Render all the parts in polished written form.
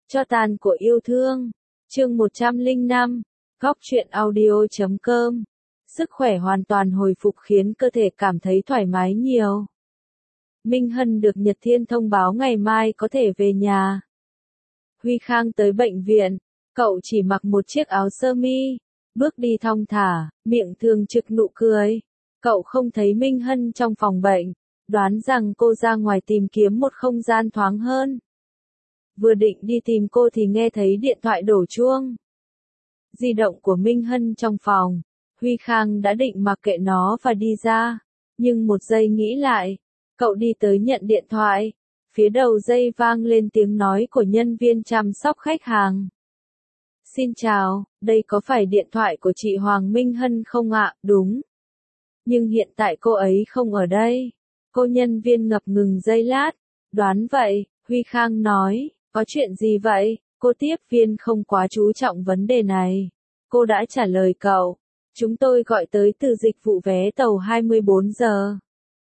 Cho tàn của yêu thương. Chương 105. Góc truyện audio.com. Sức khỏe hoàn toàn hồi phục khiến cơ thể cảm thấy thoải mái nhiều. Minh Hân được Nhật Thiên thông báo ngày mai có thể về nhà. Huy Khang tới bệnh viện, cậu chỉ mặc một chiếc áo sơ mi, bước đi thong thả, miệng thường trực nụ cười. Cậu không thấy Minh Hân trong phòng bệnh, đoán rằng cô ra ngoài tìm kiếm một không gian thoáng hơn. Vừa định đi tìm cô thì nghe thấy điện thoại đổ chuông. Di động của Minh Hân trong phòng, Huy Khang đã định mặc kệ nó và đi ra, nhưng một giây nghĩ lại, cậu đi tới nhận điện thoại, phía đầu dây vang lên tiếng nói của nhân viên chăm sóc khách hàng. Xin chào, đây có phải điện thoại của chị Hoàng Minh Hân không ạ? Đúng. Nhưng hiện tại cô ấy không ở đây. Cô nhân viên ngập ngừng giây lát, đoán vậy, Huy Khang nói, có chuyện gì vậy? Cô tiếp viên không quá chú trọng vấn đề này. Cô đã trả lời cậu. Chúng tôi gọi tới từ dịch vụ vé tàu 24 giờ.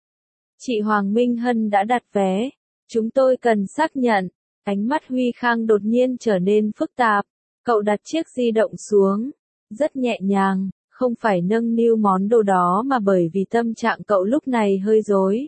Chị Hoàng Minh Hân đã đặt vé. Chúng tôi cần xác nhận. Ánh mắt Huy Khang đột nhiên trở nên phức tạp. Cậu đặt chiếc di động xuống. Rất nhẹ nhàng, không phải nâng niu món đồ đó mà bởi vì tâm trạng cậu lúc này hơi rối.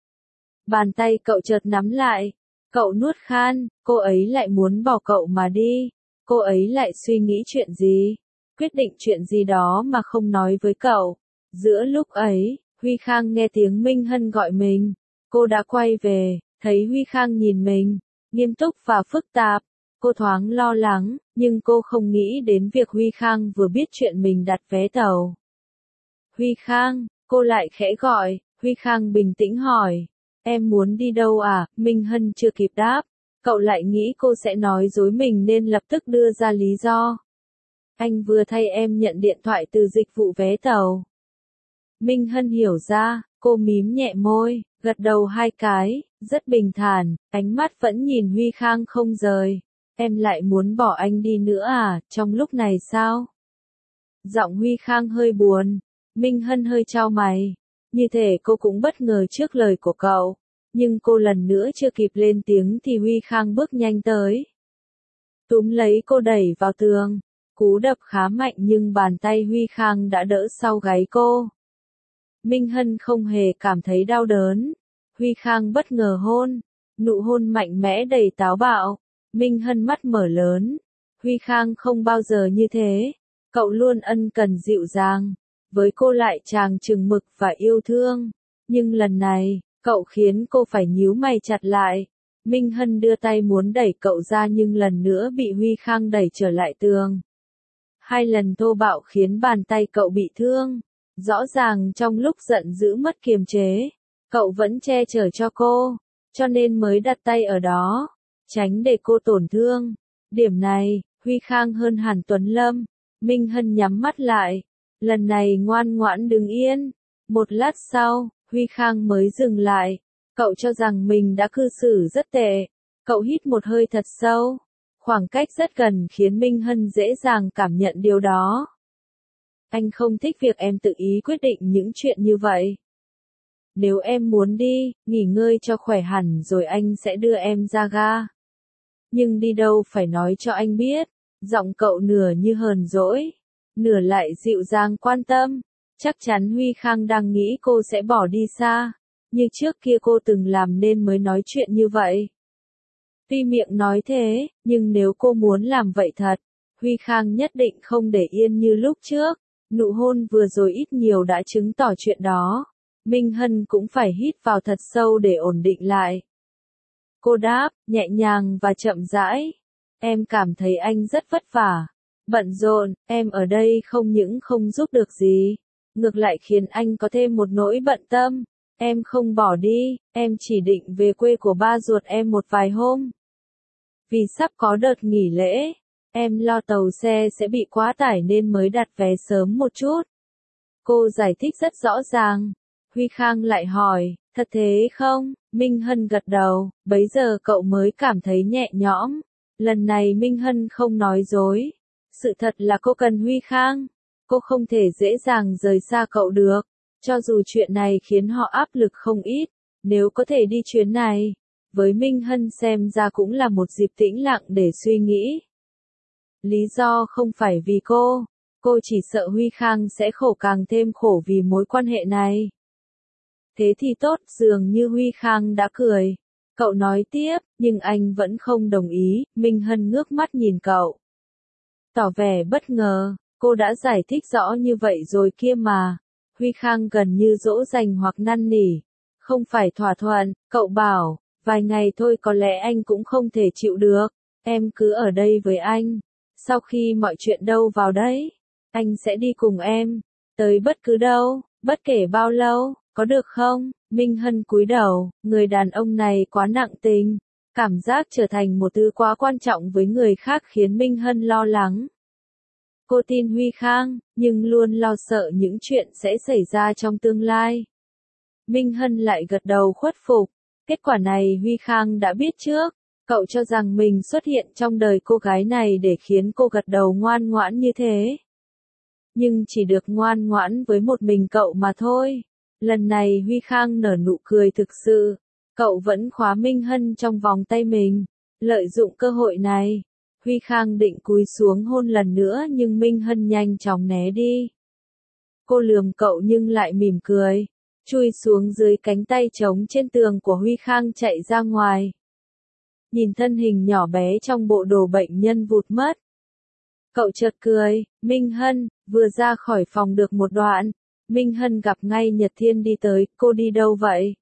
Bàn tay cậu chợt nắm lại. Cậu nuốt khan, cô ấy lại muốn bỏ cậu mà đi. Cô ấy lại suy nghĩ chuyện gì? Quyết định chuyện gì đó mà không nói với cậu. Giữa lúc ấy, Huy Khang nghe tiếng Minh Hân gọi mình. Cô đã quay về, thấy Huy Khang nhìn mình, nghiêm túc và phức tạp. Cô thoáng lo lắng, nhưng cô không nghĩ đến việc Huy Khang vừa biết chuyện mình đặt vé tàu. Huy Khang, cô lại khẽ gọi. Huy Khang bình tĩnh hỏi. Em muốn đi đâu à? Minh Hân chưa kịp đáp. Cậu lại nghĩ cô sẽ nói dối mình nên lập tức đưa ra lý do. Anh vừa thay em nhận điện thoại từ dịch vụ vé tàu. Minh Hân hiểu ra, cô mím nhẹ môi, gật đầu 2 cái, rất bình thản, ánh mắt vẫn nhìn Huy Khang không rời. Em lại muốn bỏ anh đi nữa à, trong lúc này sao? Giọng Huy Khang hơi buồn, Minh Hân hơi chau mày. Như thể cô cũng bất ngờ trước lời của cậu. Nhưng cô lần nữa chưa kịp lên tiếng thì Huy Khang bước nhanh tới. Túm lấy cô đẩy vào tường. Cú đập khá mạnh nhưng bàn tay Huy Khang đã đỡ sau gáy cô. Minh Hân không hề cảm thấy đau đớn. Huy Khang bất ngờ hôn. Nụ hôn mạnh mẽ đầy táo bạo. Minh Hân mắt mở lớn. Huy Khang không bao giờ như thế. Cậu luôn ân cần dịu dàng. Với cô lại chàng chừng mực và yêu thương. Nhưng lần này, cậu khiến cô phải nhíu mày chặt lại. Minh Hân đưa tay muốn đẩy cậu ra nhưng lần nữa bị Huy Khang đẩy trở lại tường. 2 lần thô bạo khiến bàn tay cậu bị thương. Rõ ràng trong lúc giận dữ mất kiềm chế, cậu vẫn che chở cho cô, cho nên mới đặt tay ở đó, tránh để cô tổn thương. Điểm này, Huy Khang hơn hẳn Tuấn Lâm. Minh Hân nhắm mắt lại. Lần này ngoan ngoãn đứng yên. Một lát sau, Huy Khang mới dừng lại. Cậu cho rằng mình đã cư xử rất tệ. Cậu hít một hơi thật sâu. Khoảng cách rất gần khiến Minh Hân dễ dàng cảm nhận điều đó. Anh không thích việc em tự ý quyết định những chuyện như vậy. Nếu em muốn đi, nghỉ ngơi cho khỏe hẳn rồi anh sẽ đưa em ra ga. Nhưng đi đâu phải nói cho anh biết. Giọng cậu nửa như hờn dỗi, nửa lại dịu dàng quan tâm. Chắc chắn Huy Khang đang nghĩ cô sẽ bỏ đi xa. Như trước kia cô từng làm nên mới nói chuyện như vậy. Tuy miệng nói thế, nhưng nếu cô muốn làm vậy thật, Huy Khang nhất định không để yên như lúc trước. Nụ hôn vừa rồi ít nhiều đã chứng tỏ chuyện đó. Minh Hân cũng phải hít vào thật sâu để ổn định lại. Cô đáp, nhẹ nhàng và chậm rãi. Em cảm thấy anh rất vất vả. Bận rộn, em ở đây không những không giúp được gì. Ngược lại khiến anh có thêm một nỗi bận tâm. Em không bỏ đi, em chỉ định về quê của ba ruột em một vài hôm. Vì sắp có đợt nghỉ lễ, em lo tàu xe sẽ bị quá tải nên mới đặt vé sớm một chút. Cô giải thích rất rõ ràng. Huy Khang lại hỏi, thật thế không? Minh Hân gật đầu, bấy giờ cậu mới cảm thấy nhẹ nhõm. Lần này Minh Hân không nói dối. Sự thật là cô cần Huy Khang. Cô không thể dễ dàng rời xa cậu được. Cho dù chuyện này khiến họ áp lực không ít. Nếu có thể đi chuyến này, với Minh Hân xem ra cũng là một dịp tĩnh lặng để suy nghĩ. Lý do không phải vì cô chỉ sợ Huy Khang sẽ khổ càng thêm khổ vì mối quan hệ này. Thế thì tốt, dường như Huy Khang đã cười. Cậu nói tiếp, nhưng anh vẫn không đồng ý, Minh Hân ngước mắt nhìn cậu. Tỏ vẻ bất ngờ, cô đã giải thích rõ như vậy rồi kia mà. Huy Khang gần như dỗ dành hoặc năn nỉ. Không phải thỏa thuận, cậu bảo, vài ngày thôi có lẽ anh cũng không thể chịu được. Em cứ ở đây với anh. Sau khi mọi chuyện đâu vào đấy, anh sẽ đi cùng em. Tới bất cứ đâu, bất kể bao lâu, có được không? Minh Hân cúi đầu, người đàn ông này quá nặng tình. Cảm giác trở thành một thứ quá quan trọng với người khác khiến Minh Hân lo lắng. Cô tin Huy Khang, nhưng luôn lo sợ những chuyện sẽ xảy ra trong tương lai. Minh Hân lại gật đầu khuất phục. Kết quả này Huy Khang đã biết trước. Cậu cho rằng mình xuất hiện trong đời cô gái này để khiến cô gật đầu ngoan ngoãn như thế. Nhưng chỉ được ngoan ngoãn với một mình cậu mà thôi. Lần này Huy Khang nở nụ cười thực sự. Cậu vẫn khóa Minh Hân trong vòng tay mình. Lợi dụng cơ hội này, Huy Khang định cúi xuống hôn lần nữa nhưng Minh Hân nhanh chóng né đi. Cô lườm cậu nhưng lại mỉm cười. Chui xuống dưới cánh tay trống trên tường của Huy Khang chạy ra ngoài. Nhìn thân hình nhỏ bé trong bộ đồ bệnh nhân vụt mất. Cậu chợt cười, Minh Hân, vừa ra khỏi phòng được một đoạn. Minh Hân gặp ngay Nhật Thiên đi tới, cô đi đâu vậy?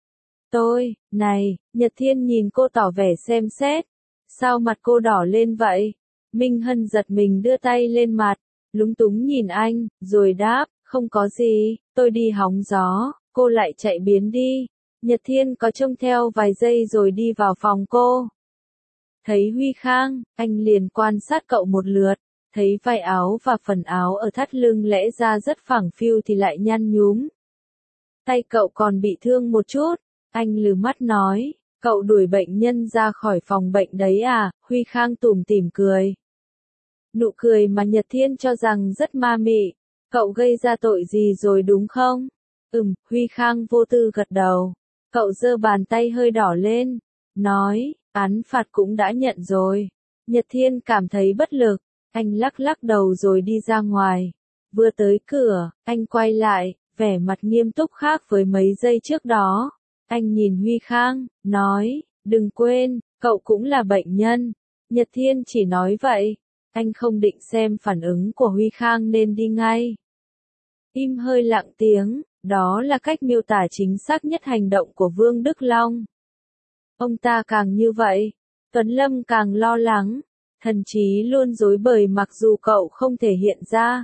Này, Nhật Thiên nhìn cô tỏ vẻ xem xét. Sao mặt cô đỏ lên vậy? Minh Hân giật mình đưa tay lên mặt, lúng túng nhìn anh, rồi đáp, không có gì, tôi đi hóng gió, cô lại chạy biến đi. Nhật Thiên có trông theo vài giây rồi đi vào phòng cô. Thấy Huy Khang, anh liền quan sát cậu một lượt, thấy vai áo và phần áo ở thắt lưng lẽ ra rất phẳng phiu thì lại nhăn nhúm. Tay cậu còn bị thương một chút, anh lừ mắt nói, cậu đuổi bệnh nhân ra khỏi phòng bệnh đấy à? Huy Khang tủm tỉm cười. Nụ cười mà Nhật Thiên cho rằng rất ma mị. Cậu gây ra tội gì rồi đúng không? Huy Khang vô tư gật đầu. Cậu giơ bàn tay hơi đỏ lên, nói, án phạt cũng đã nhận rồi. Nhật Thiên cảm thấy bất lực, anh lắc lắc đầu rồi đi ra ngoài. Vừa tới cửa, anh quay lại, vẻ mặt nghiêm túc khác với mấy giây trước đó. Anh nhìn Huy Khang, nói, đừng quên, cậu cũng là bệnh nhân. Nhật Thiên chỉ nói vậy. Anh không định xem phản ứng của Huy Khang nên đi ngay. Im hơi lặng tiếng, đó là cách miêu tả chính xác nhất hành động của Vương Đức Long. Ông ta càng như vậy, Tuấn Lâm càng lo lắng, thần trí luôn rối bời mặc dù cậu không thể hiện ra.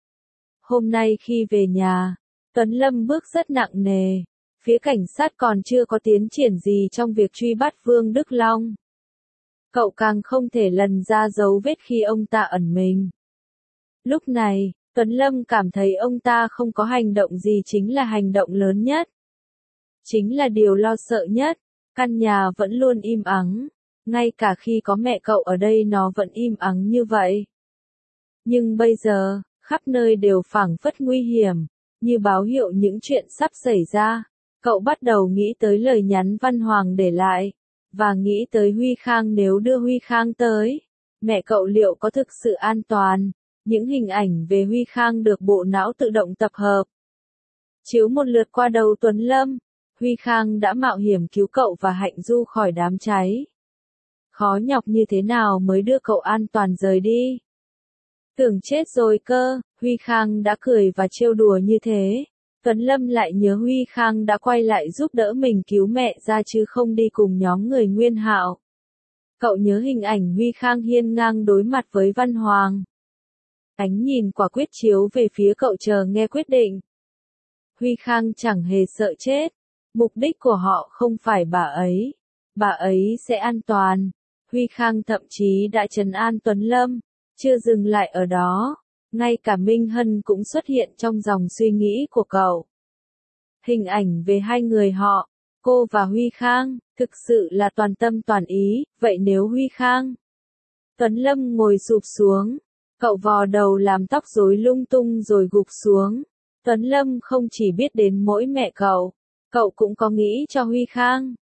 Hôm nay khi về nhà, Tuấn Lâm bước rất nặng nề, phía cảnh sát còn chưa có tiến triển gì trong việc truy bắt Vương Đức Long. Cậu càng không thể lần ra dấu vết khi ông ta ẩn mình. Lúc này, Tuấn Lâm cảm thấy ông ta không có hành động gì chính là hành động lớn nhất. Chính là điều lo sợ nhất, căn nhà vẫn luôn im ắng, ngay cả khi có mẹ cậu ở đây nó vẫn im ắng như vậy. Nhưng bây giờ, khắp nơi đều phảng phất nguy hiểm, như báo hiệu những chuyện sắp xảy ra. Cậu bắt đầu nghĩ tới lời nhắn Văn Hoàng để lại, và nghĩ tới Huy Khang nếu đưa Huy Khang tới. Mẹ cậu liệu có thực sự an toàn? Những hình ảnh về Huy Khang được bộ não tự động tập hợp. Chiếu một lượt qua đầu Tuấn Lâm, Huy Khang đã mạo hiểm cứu cậu và Hạnh Du khỏi đám cháy. Khó nhọc như thế nào mới đưa cậu an toàn rời đi? Tưởng chết rồi cơ, Huy Khang đã cười và trêu đùa như thế. Tuấn Lâm lại nhớ Huy Khang đã quay lại giúp đỡ mình cứu mẹ ra chứ không đi cùng nhóm người Nguyên Hạo. Cậu nhớ hình ảnh Huy Khang hiên ngang đối mặt với Văn Hoàng. Ánh nhìn quả quyết chiếu về phía cậu chờ nghe quyết định. Huy Khang chẳng hề sợ chết. Mục đích của họ không phải bà ấy. Bà ấy sẽ an toàn. Huy Khang thậm chí đã trấn an Tuấn Lâm. Chưa dừng lại ở đó. Ngay cả Minh Hân cũng xuất hiện trong dòng suy nghĩ của cậu. Hình ảnh về hai người họ, cô và Huy Khang, thực sự là toàn tâm toàn ý. Vậy nếu Huy Khang? Tuấn Lâm ngồi sụp xuống. Cậu vò đầu làm tóc rối lung tung rồi gục xuống. Tuấn Lâm không chỉ biết đến mỗi mẹ cậu cũng có nghĩ cho Huy Khang.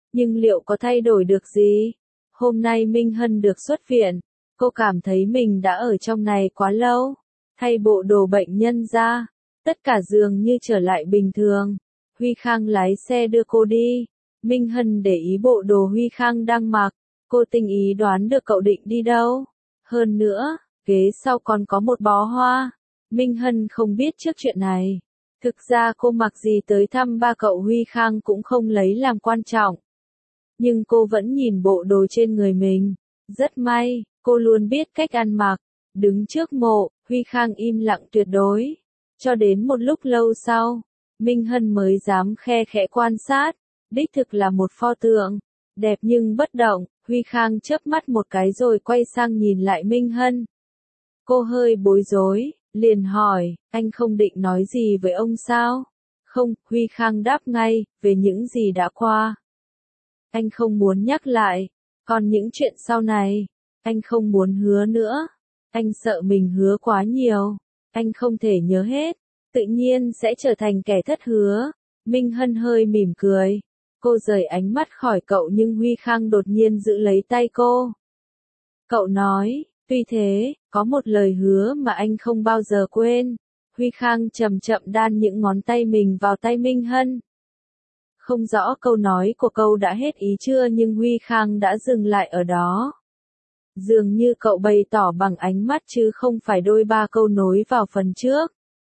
Nhưng liệu có thay đổi được gì? Hôm nay Minh Hân được xuất viện, cô cảm thấy mình đã ở trong này quá lâu. Thay bộ đồ bệnh nhân ra, tất cả dường như trở lại bình thường. Huy Khang lái xe đưa cô đi. Minh Hân để ý bộ đồ Huy Khang đang mặc, cô tinh ý đoán được cậu định đi đâu. Hơn nữa, ghế sau còn có một bó hoa. Minh Hân không biết trước chuyện này. Thực ra cô mặc gì tới thăm ba cậu Huy Khang cũng không lấy làm quan trọng. Nhưng cô vẫn nhìn bộ đồ trên người mình. Rất may, cô luôn biết cách ăn mặc. Đứng trước mộ, Huy Khang im lặng tuyệt đối. Cho đến một lúc lâu sau, Minh Hân mới dám khe khẽ quan sát. Đích thực là một pho tượng. Đẹp nhưng bất động. Huy Khang chớp mắt một cái rồi quay sang nhìn lại Minh Hân. Cô hơi bối rối, liền hỏi, anh không định nói gì với ông sao? Không, Huy Khang đáp ngay, về những gì đã qua. Anh không muốn nhắc lại, còn những chuyện sau này, anh không muốn hứa nữa. Anh sợ mình hứa quá nhiều, anh không thể nhớ hết, tự nhiên sẽ trở thành kẻ thất hứa. Minh Hân hơi mỉm cười. Cô rời ánh mắt khỏi cậu nhưng Huy Khang đột nhiên giữ lấy tay cô. Cậu nói, tuy thế, có một lời hứa mà anh không bao giờ quên. Huy Khang chậm chậm đan những ngón tay mình vào tay Minh Hân. Không rõ câu nói của cậu đã hết ý chưa nhưng Huy Khang đã dừng lại ở đó. Dường như cậu bày tỏ bằng ánh mắt chứ không phải đôi ba câu nối vào phần trước.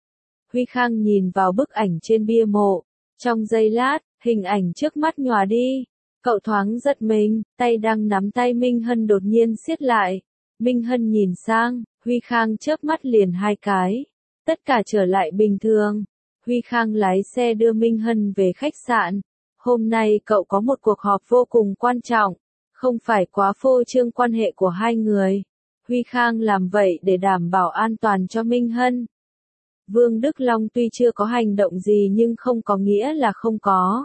Huy Khang nhìn vào bức ảnh trên bia mộ. Trong giây lát, hình ảnh trước mắt nhòa đi. Cậu thoáng giật mình, tay đang nắm tay Minh Hân đột nhiên siết lại. Minh Hân nhìn sang, Huy Khang chớp mắt liền hai cái. Tất cả trở lại bình thường. Huy Khang lái xe đưa Minh Hân về khách sạn. Hôm nay cậu có một cuộc họp vô cùng quan trọng. Không phải quá phô trương quan hệ của hai người. Huy Khang làm vậy để đảm bảo an toàn cho Minh Hân. Vương Đức Long tuy chưa có hành động gì nhưng không có nghĩa là không có.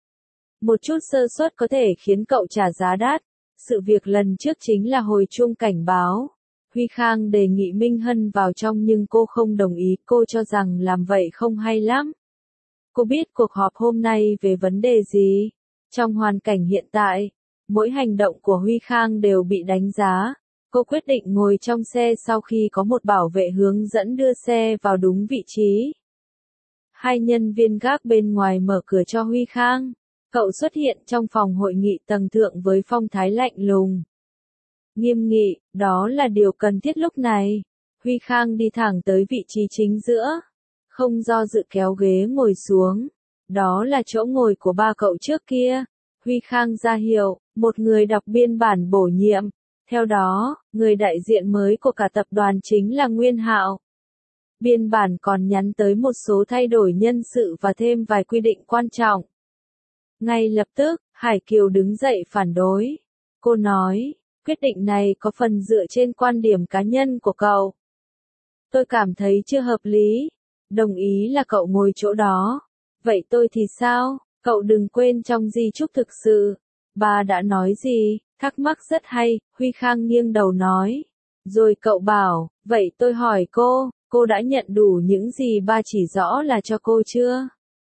Một chút sơ suất có thể khiến cậu trả giá đắt. Sự việc lần trước chính là hồi chuông cảnh báo. Huy Khang đề nghị Minh Hân vào trong nhưng cô không đồng ý, cô cho rằng làm vậy không hay lắm. Cô biết cuộc họp hôm nay về vấn đề gì. Trong hoàn cảnh hiện tại, mỗi hành động của Huy Khang đều bị đánh giá. Cô quyết định ngồi trong xe sau khi có một bảo vệ hướng dẫn đưa xe vào đúng vị trí. Hai nhân viên gác bên ngoài mở cửa cho Huy Khang. Cậu xuất hiện trong phòng hội nghị tầng thượng với phong thái lạnh lùng. Nghiêm nghị, đó là điều cần thiết lúc này. Huy Khang đi thẳng tới vị trí chính giữa. Không do dự kéo ghế ngồi xuống. Đó là chỗ ngồi của ba cậu trước kia. Huy Khang ra hiệu, một người đọc biên bản bổ nhiệm. Theo đó, người đại diện mới của cả tập đoàn chính là Nguyên Hạo. Biên bản còn nhắn tới một số thay đổi nhân sự và thêm vài quy định quan trọng. Ngay lập tức, Hải Kiều đứng dậy phản đối. Cô nói, quyết định này có phần dựa trên quan điểm cá nhân của cậu. Tôi cảm thấy chưa hợp lý. Đồng ý là cậu ngồi chỗ đó. Vậy tôi thì sao? Cậu đừng quên trong di chúc thực sự. Bà đã nói gì? Thắc mắc rất hay, Huy Khang nghiêng đầu nói. Rồi cậu bảo, vậy tôi hỏi cô đã nhận đủ những gì ba chỉ rõ là cho cô chưa?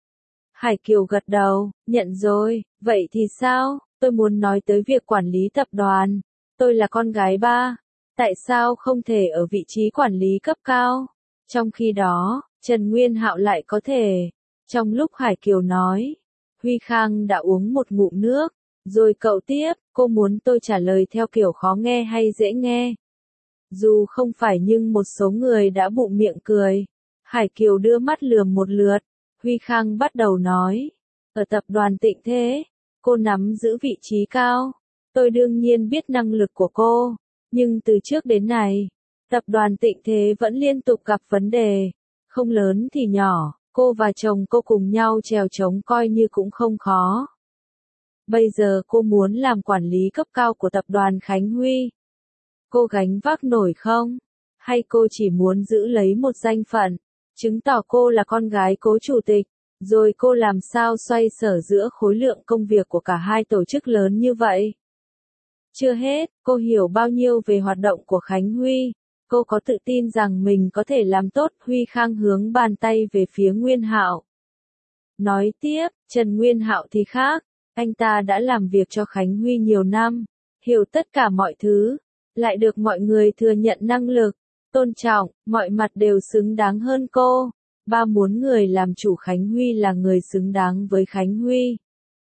Hải Kiều gật đầu, nhận rồi, vậy thì sao? Tôi muốn nói tới việc quản lý tập đoàn. Tôi là con gái ba. Tại sao không thể ở vị trí quản lý cấp cao? Trong khi đó, Trần Nguyên Hạo lại có thể. Trong lúc Hải Kiều nói, Huy Khang đã uống một ngụm nước. Rồi cậu tiếp, cô muốn tôi trả lời theo kiểu khó nghe hay dễ nghe? Dù không phải nhưng một số người đã bụng miệng cười. Hải Kiều đưa mắt lườm một lượt. Huy Khang bắt đầu nói. Ở tập đoàn Tịnh Thế, cô nắm giữ vị trí cao. Tôi đương nhiên biết năng lực của cô. Nhưng từ trước đến nay, tập đoàn Tịnh Thế vẫn liên tục gặp vấn đề. Không lớn thì nhỏ, cô và chồng cô cùng nhau chèo chống coi như cũng không khó. Bây giờ cô muốn làm quản lý cấp cao của tập đoàn Khánh Huy. Cô gánh vác nổi không? Hay cô chỉ muốn giữ lấy một danh phận, chứng tỏ cô là con gái cố chủ tịch, rồi cô làm sao xoay sở giữa khối lượng công việc của cả hai tổ chức lớn như vậy? Chưa hết, cô hiểu bao nhiêu về hoạt động của Khánh Huy. Cô có tự tin rằng mình có thể làm tốt. Huy Khang hướng bàn tay về phía Nguyên Hạo. Nói tiếp, Trần Nguyên Hạo thì khác. Anh ta đã làm việc cho Khánh Huy nhiều năm, hiểu tất cả mọi thứ, lại được mọi người thừa nhận năng lực, tôn trọng, mọi mặt đều xứng đáng hơn cô. Ba muốn người làm chủ Khánh Huy là người xứng đáng với Khánh Huy.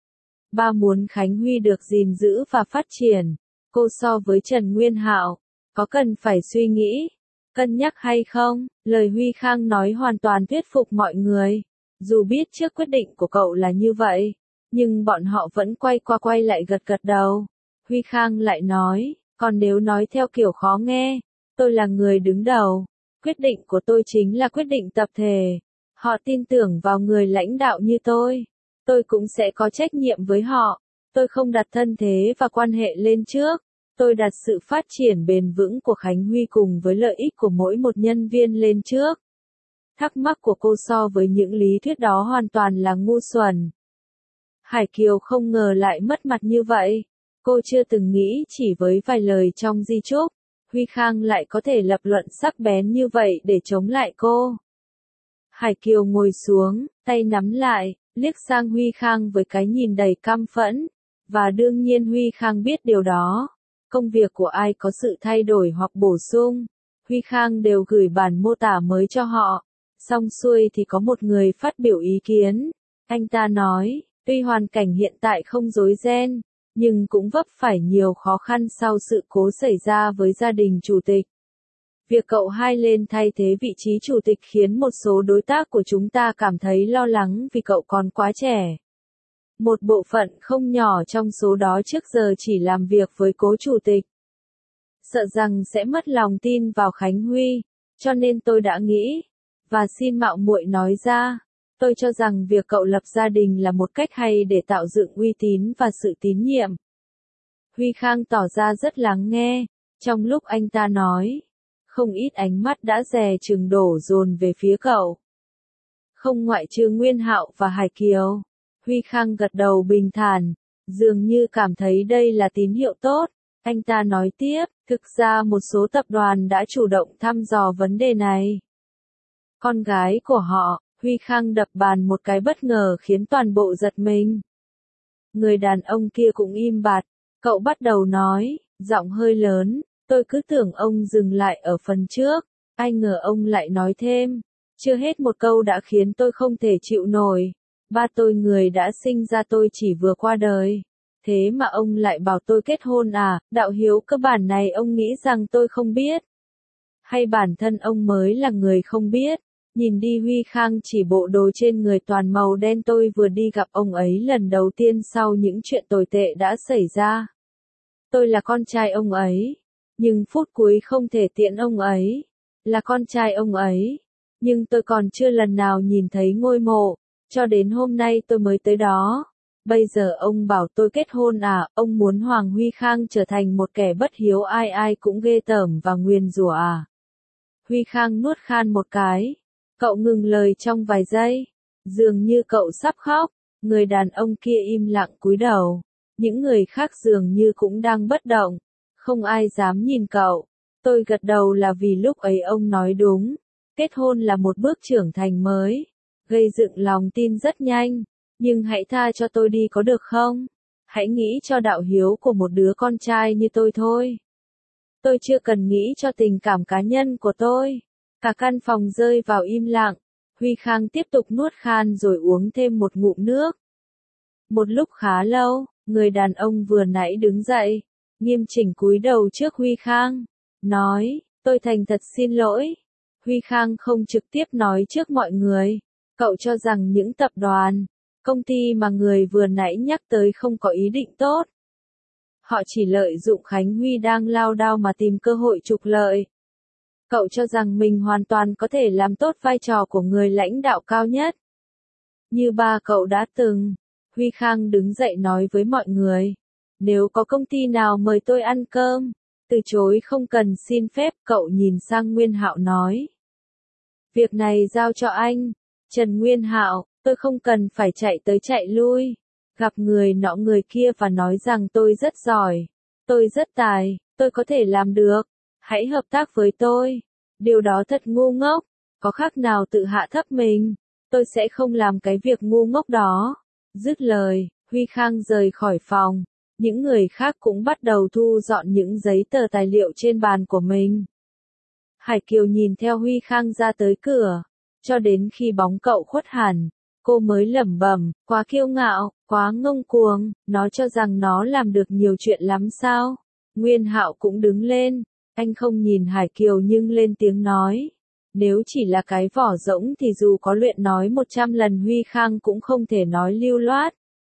Ba muốn Khánh Huy được gìn giữ và phát triển. Cô so với Trần Nguyên Hạo, có cần phải suy nghĩ, cân nhắc hay không? Lời Huy Khang nói hoàn toàn thuyết phục mọi người. Dù biết trước quyết định của cậu là như vậy, nhưng bọn họ vẫn quay qua quay lại gật gật đầu. Huy Khang lại nói, còn nếu nói theo kiểu khó nghe, tôi là người đứng đầu. Quyết định của tôi chính là quyết định tập thể. Họ tin tưởng vào người lãnh đạo như tôi cũng sẽ có trách nhiệm với họ. Tôi không đặt thân thế và quan hệ lên trước. Tôi đặt sự phát triển bền vững của Khánh Huy cùng với lợi ích của mỗi một nhân viên lên trước. Thắc mắc của cô so với những lý thuyết đó hoàn toàn là ngu xuẩn. Hải Kiều không ngờ lại mất mặt như vậy. Cô chưa từng nghĩ chỉ với vài lời trong di chúc, Huy Khang lại có thể lập luận sắc bén như vậy để chống lại cô. Hải Kiều ngồi xuống, tay nắm lại, liếc sang Huy Khang với cái nhìn đầy căm phẫn. Và đương nhiên Huy Khang biết điều đó. Công việc của ai có sự thay đổi hoặc bổ sung, Huy Khang đều gửi bản mô tả mới cho họ. Xong xuôi thì có một người phát biểu ý kiến. Anh ta nói, tuy hoàn cảnh hiện tại không rối ren, nhưng cũng vấp phải nhiều khó khăn sau sự cố xảy ra với gia đình chủ tịch. Việc cậu Hai lên thay thế vị trí chủ tịch khiến một số đối tác của chúng ta cảm thấy lo lắng vì cậu còn quá trẻ. Một bộ phận không nhỏ trong số đó trước giờ chỉ làm việc với cố chủ tịch. Sợ rằng sẽ mất lòng tin vào Khánh Huy, cho nên tôi đã nghĩ, và xin mạo muội nói ra, tôi cho rằng việc cậu lập gia đình là một cách hay để tạo dựng uy tín và sự tín nhiệm. Huy Khang tỏ ra rất lắng nghe, trong lúc anh ta nói, không ít ánh mắt đã dè chừng đổ dồn về phía cậu. Không ngoại trừ Nguyên Hạo và Hải Kiều. Huy Khang gật đầu bình thản, dường như cảm thấy đây là tín hiệu tốt. Anh ta nói tiếp, thực ra một số tập đoàn đã chủ động thăm dò vấn đề này. Con gái của họ, Huy Khang đập bàn một cái bất ngờ khiến toàn bộ giật mình. Người đàn ông kia cũng im bặt, cậu bắt đầu nói, giọng hơi lớn, tôi cứ tưởng ông dừng lại ở phần trước, ai ngờ ông lại nói thêm. Chưa hết một câu đã khiến tôi không thể chịu nổi. Ba tôi người đã sinh ra tôi chỉ vừa qua đời. Thế mà ông lại bảo tôi kết hôn à, đạo hiếu cơ bản này ông nghĩ rằng tôi không biết. Hay bản thân ông mới là người không biết. Nhìn đi Huy Khang chỉ bộ đồ trên người toàn màu đen tôi vừa đi gặp ông ấy lần đầu tiên sau những chuyện tồi tệ đã xảy ra. Tôi là con trai ông ấy. Nhưng phút cuối không thể tiễn ông ấy. Là con trai ông ấy. Nhưng tôi còn chưa lần nào nhìn thấy ngôi mộ. Cho đến hôm nay tôi mới tới đó. Bây giờ ông bảo tôi kết hôn à, ông muốn Hoàng Huy Khang trở thành một kẻ bất hiếu ai ai cũng ghê tởm và nguyền rủa à. Huy Khang nuốt khan một cái. Cậu ngừng lời trong vài giây. Dường như cậu sắp khóc. Người đàn ông kia im lặng cúi đầu. Những người khác dường như cũng đang bất động. Không ai dám nhìn cậu. Tôi gật đầu là vì lúc ấy ông nói đúng. Kết hôn là một bước trưởng thành mới. Gây dựng lòng tin rất nhanh. Nhưng hãy tha cho tôi đi có được không? Hãy nghĩ cho đạo hiếu của một đứa con trai như tôi thôi. Tôi chưa cần nghĩ cho tình cảm cá nhân của tôi. Cả căn phòng rơi vào im lặng. Huy Khang tiếp tục nuốt khan rồi uống thêm một ngụm nước. Một lúc khá lâu, người đàn ông vừa nãy đứng dậy, nghiêm chỉnh cúi đầu trước Huy Khang, nói, tôi thành thật xin lỗi. Huy Khang không trực tiếp nói trước mọi người. Cậu cho rằng những tập đoàn, công ty mà người vừa nãy nhắc tới không có ý định tốt. Họ chỉ lợi dụng Khánh Huy đang lao đao mà tìm cơ hội trục lợi. Cậu cho rằng mình hoàn toàn có thể làm tốt vai trò của người lãnh đạo cao nhất. Như ba cậu đã từng. Huy Khang đứng dậy nói với mọi người. Nếu có công ty nào mời tôi ăn cơm, từ chối không cần xin phép, cậu nhìn sang Nguyên Hạo nói. Việc này giao cho anh. Trần Nguyên Hạo, tôi không cần phải chạy tới chạy lui. Gặp người nọ người kia và nói rằng tôi rất giỏi. Tôi rất tài, tôi có thể làm được. Hãy hợp tác với tôi. Điều đó thật ngu ngốc. Có khác nào tự hạ thấp mình. Tôi sẽ không làm cái việc ngu ngốc đó. Dứt lời, Huy Khang rời khỏi phòng, những người khác cũng bắt đầu thu dọn những giấy tờ tài liệu trên bàn của mình. Hải Kiều nhìn theo Huy Khang ra tới cửa, cho đến khi bóng cậu khuất hẳn, cô mới lẩm bẩm, quá kiêu ngạo, quá ngông cuồng, nó cho rằng nó làm được nhiều chuyện lắm sao? Nguyên Hạo cũng đứng lên, anh không nhìn Hải Kiều nhưng lên tiếng nói. Nếu chỉ là cái vỏ rỗng thì dù có luyện nói 100 lần Huy Khang cũng không thể nói lưu loát.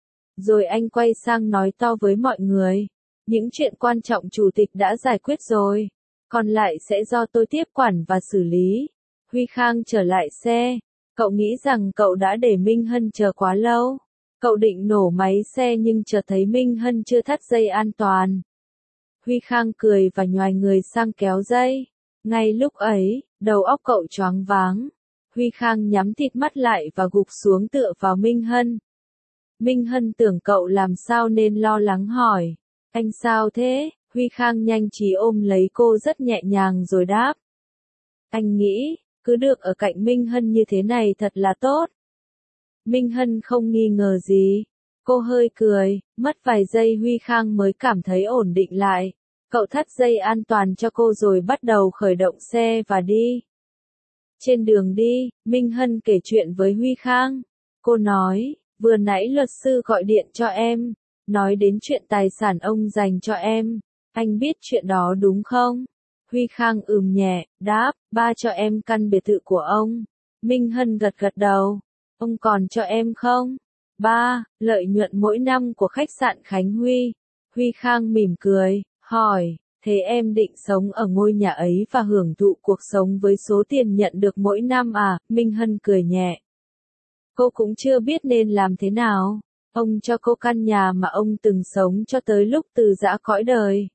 Rồi anh quay sang nói to với mọi người. Những chuyện quan trọng chủ tịch đã giải quyết rồi. Còn lại sẽ do tôi tiếp quản và xử lý. Huy Khang trở lại xe. Cậu nghĩ rằng cậu đã để Minh Hân chờ quá lâu. Cậu định nổ máy xe nhưng chợt thấy Minh Hân chưa thắt dây an toàn. Huy Khang cười và nhoài người sang kéo dây. Ngay lúc ấy, đầu óc cậu choáng váng. Huy Khang nhắm thịt mắt lại và gục xuống tựa vào Minh Hân. Minh Hân tưởng cậu làm sao nên lo lắng hỏi. Anh sao thế? Huy Khang nhanh trí ôm lấy cô rất nhẹ nhàng rồi đáp. Anh nghĩ, cứ được ở cạnh Minh Hân như thế này thật là tốt. Minh Hân không nghi ngờ gì. Cô hơi cười, mất vài giây Huy Khang mới cảm thấy ổn định lại. Cậu thắt dây an toàn cho cô rồi bắt đầu khởi động xe và đi. Trên đường đi, Minh Hân kể chuyện với Huy Khang. Cô nói, vừa nãy luật sư gọi điện cho em, nói đến chuyện tài sản ông dành cho em. Anh biết chuyện đó đúng không? Huy Khang nhẹ, đáp, ba cho em căn biệt thự của ông. Minh Hân gật gật đầu. Ông còn cho em không? Ba, lợi nhuận mỗi năm của khách sạn Khánh Huy. Huy Khang mỉm cười, hỏi, thế em định sống ở ngôi nhà ấy và hưởng thụ cuộc sống với số tiền nhận được mỗi năm à? Minh Hân cười nhẹ. Cô cũng chưa biết nên làm thế nào. Ông cho cô căn nhà mà ông từng sống cho tới lúc từ giã cõi đời.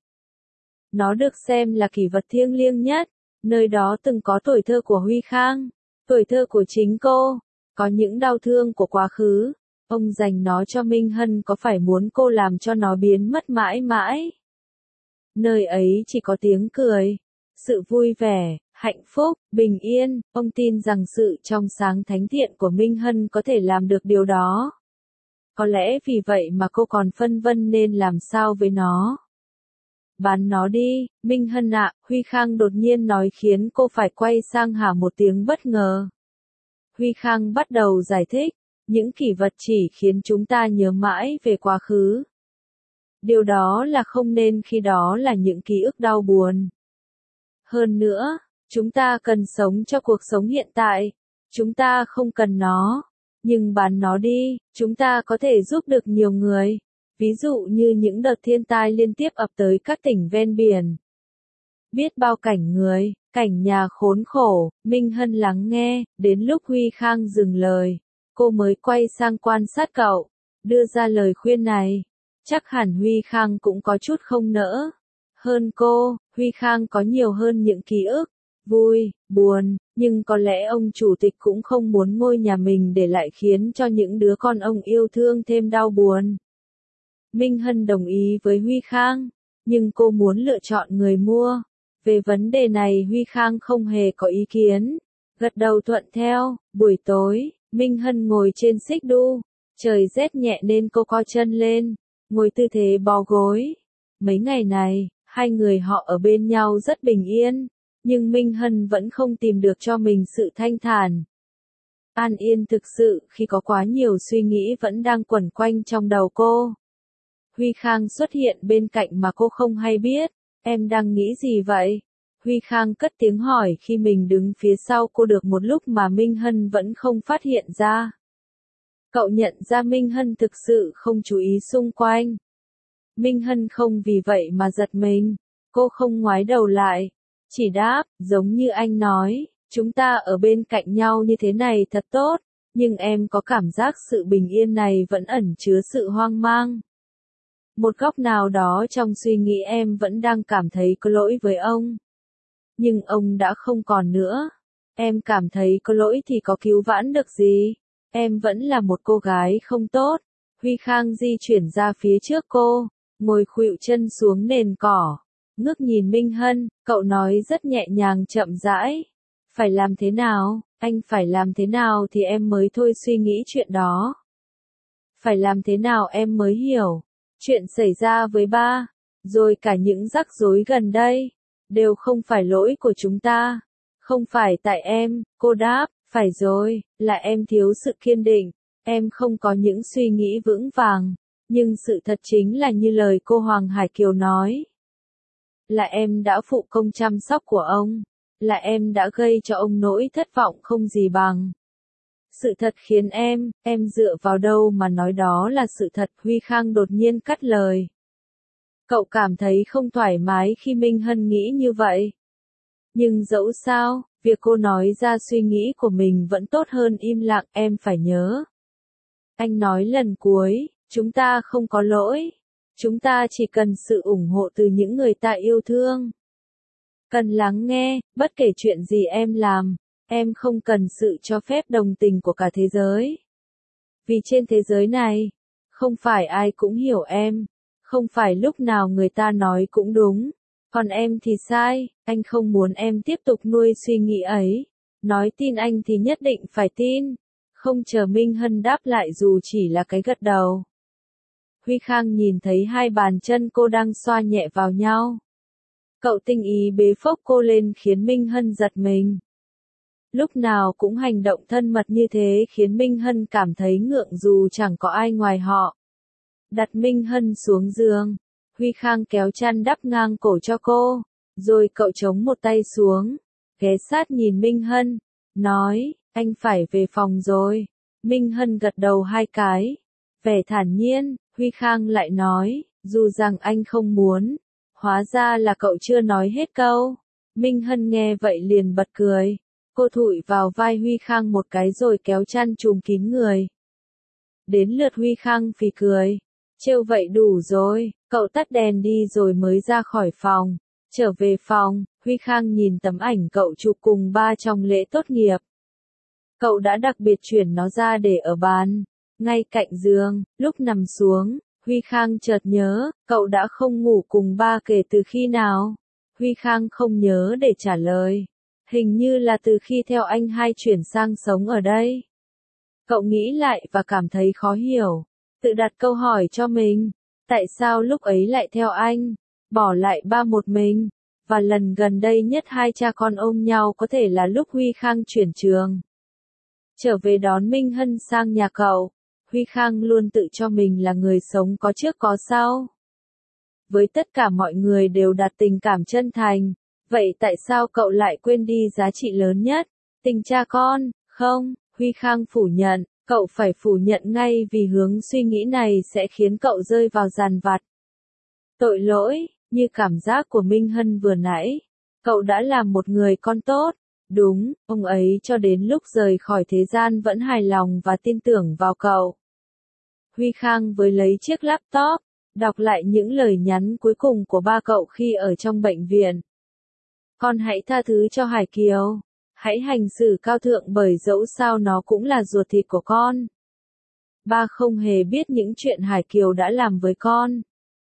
Nó được xem là kỷ vật thiêng liêng nhất. Nơi đó từng có tuổi thơ của Huy Khang, tuổi thơ của chính cô, có những đau thương của quá khứ. Ông dành nó cho Minh Hân có phải muốn cô làm cho nó biến mất mãi mãi? Nơi ấy chỉ có tiếng cười, sự vui vẻ, hạnh phúc, bình yên. Ông tin rằng sự trong sáng thánh thiện của Minh Hân có thể làm được điều đó. Có lẽ vì vậy mà cô còn phân vân nên làm sao với nó. Bán nó đi, Minh Hân ạ, Huy Khang đột nhiên nói khiến cô phải quay sang hả một tiếng bất ngờ. Huy Khang bắt đầu giải thích, những kỷ vật chỉ khiến chúng ta nhớ mãi về quá khứ. Điều đó là không nên khi đó là những ký ức đau buồn. Hơn nữa, chúng ta cần sống cho cuộc sống hiện tại, chúng ta không cần nó. Nhưng bán nó đi, chúng ta có thể giúp được nhiều người. Ví dụ như những đợt thiên tai liên tiếp ập tới các tỉnh ven biển. Biết bao cảnh người, cảnh nhà khốn khổ, Minh Hân lắng nghe, đến lúc Huy Khang dừng lời, cô mới quay sang quan sát cậu, đưa ra lời khuyên này. Chắc hẳn Huy Khang cũng có chút không nỡ. Hơn cô, Huy Khang có nhiều hơn những ký ức, vui, buồn, nhưng có lẽ ông chủ tịch cũng không muốn ngôi nhà mình để lại khiến cho những đứa con ông yêu thương thêm đau buồn. Minh Hân đồng ý với Huy Khang, nhưng cô muốn lựa chọn người mua. Về vấn đề này Huy Khang không hề có ý kiến, gật đầu thuận theo. Buổi tối, Minh Hân ngồi trên xích đu, trời rét nhẹ nên cô co chân lên, ngồi tư thế bó gối. Mấy ngày này, hai người họ ở bên nhau rất bình yên, nhưng Minh Hân vẫn không tìm được cho mình sự thanh thản. An yên thực sự khi có quá nhiều suy nghĩ vẫn đang quẩn quanh trong đầu cô. Huy Khang xuất hiện bên cạnh mà cô không hay biết. Em đang nghĩ gì vậy? Huy Khang cất tiếng hỏi khi mình đứng phía sau cô được một lúc mà Minh Hân vẫn không phát hiện ra. Cậu nhận ra Minh Hân thực sự không chú ý xung quanh. Minh Hân không vì vậy mà giật mình. Cô không ngoái đầu lại. Chỉ đáp, giống như anh nói, chúng ta ở bên cạnh nhau như thế này thật tốt. Nhưng em có cảm giác sự bình yên này vẫn ẩn chứa sự hoang mang. Một góc nào đó trong suy nghĩ em vẫn đang cảm thấy có lỗi với ông. Nhưng ông đã không còn nữa. Em cảm thấy có lỗi thì có cứu vãn được gì. Em vẫn là một cô gái không tốt. Huy Khang di chuyển ra phía trước cô, ngồi khuỵu chân xuống nền cỏ, ngước nhìn Minh Hân, cậu nói rất nhẹ nhàng chậm rãi. Phải làm thế nào, anh phải làm thế nào thì em mới thôi suy nghĩ chuyện đó. Phải làm thế nào em mới hiểu? Chuyện xảy ra với ba, rồi cả những rắc rối gần đây, đều không phải lỗi của chúng ta. Không phải tại em, cô đáp, phải rồi, là em thiếu sự kiên định, em không có những suy nghĩ vững vàng. Nhưng sự thật chính là như lời cô Hoàng Hải Kiều nói. Là em đã phụ công chăm sóc của ông. Là em đã gây cho ông nỗi thất vọng không gì bằng. Sự thật khiến em dựa vào đâu mà nói đó là sự thật? Huy Khang đột nhiên cắt lời. Cậu cảm thấy không thoải mái khi Minh Hân nghĩ như vậy. Nhưng dẫu sao, việc cô nói ra suy nghĩ của mình vẫn tốt hơn im lặng. Em phải nhớ. Anh nói lần cuối, chúng ta không có lỗi. Chúng ta chỉ cần sự ủng hộ từ những người ta yêu thương. Cần lắng nghe, bất kể chuyện gì em làm, em không cần sự cho phép đồng tình của cả thế giới. Vì trên thế giới này, không phải ai cũng hiểu em, không phải lúc nào người ta nói cũng đúng, còn em thì sai, anh không muốn em tiếp tục nuôi suy nghĩ ấy. Nói tin anh thì nhất định phải tin. Không chờ Minh Hân đáp lại dù chỉ là cái gật đầu. Huy Khang nhìn thấy hai bàn chân cô đang xoa nhẹ vào nhau. Cậu tinh ý bế phốc cô lên khiến Minh Hân giật mình. Lúc nào cũng hành động thân mật như thế khiến Minh Hân cảm thấy ngượng dù chẳng có ai ngoài họ. Đặt Minh Hân xuống giường, Huy Khang kéo chăn đắp ngang cổ cho cô, rồi cậu chống một tay xuống, ghé sát nhìn Minh Hân, nói, anh phải về phòng rồi. Minh Hân gật đầu hai cái, vẻ thản nhiên. Huy Khang lại nói, dù rằng anh không muốn. Hóa ra là cậu chưa nói hết câu. Minh Hân nghe vậy liền bật cười. Cô thụi vào vai Huy Khang một cái rồi kéo chăn trùm kín người. Đến lượt Huy Khang phì cười. Trêu vậy đủ rồi, cậu tắt đèn đi rồi mới ra khỏi phòng. Trở về phòng, Huy Khang nhìn tấm ảnh cậu chụp cùng ba trong lễ tốt nghiệp. Cậu đã đặc biệt chuyển nó ra để ở bàn, ngay cạnh giường. Lúc nằm xuống, Huy Khang chợt nhớ, cậu đã không ngủ cùng ba kể từ khi nào? Huy Khang không nhớ để trả lời. Hình như là từ khi theo anh hai chuyển sang sống ở đây. Cậu nghĩ lại và cảm thấy khó hiểu. Tự đặt câu hỏi cho mình. Tại sao lúc ấy lại theo anh? Bỏ lại ba một mình. Và lần gần đây nhất hai cha con ôm nhau có thể là lúc Huy Khang chuyển trường. Trở về đón Minh Hân sang nhà cậu. Huy Khang luôn tự cho mình là người sống có trước có sau. Với tất cả mọi người đều đặt tình cảm chân thành. Vậy tại sao cậu lại quên đi giá trị lớn nhất? Tình cha con, không, Huy Khang phủ nhận, cậu phải phủ nhận ngay vì hướng suy nghĩ này sẽ khiến cậu rơi vào dằn vặt. Tội lỗi, như cảm giác của Minh Hân vừa nãy. Cậu đã làm một người con tốt. Đúng, ông ấy cho đến lúc rời khỏi thế gian vẫn hài lòng và tin tưởng vào cậu. Huy Khang với lấy chiếc laptop, đọc lại những lời nhắn cuối cùng của ba cậu khi ở trong bệnh viện. Con hãy tha thứ cho Hải Kiều. Hãy hành xử cao thượng bởi dẫu sao nó cũng là ruột thịt của con. Ba không hề biết những chuyện Hải Kiều đã làm với con.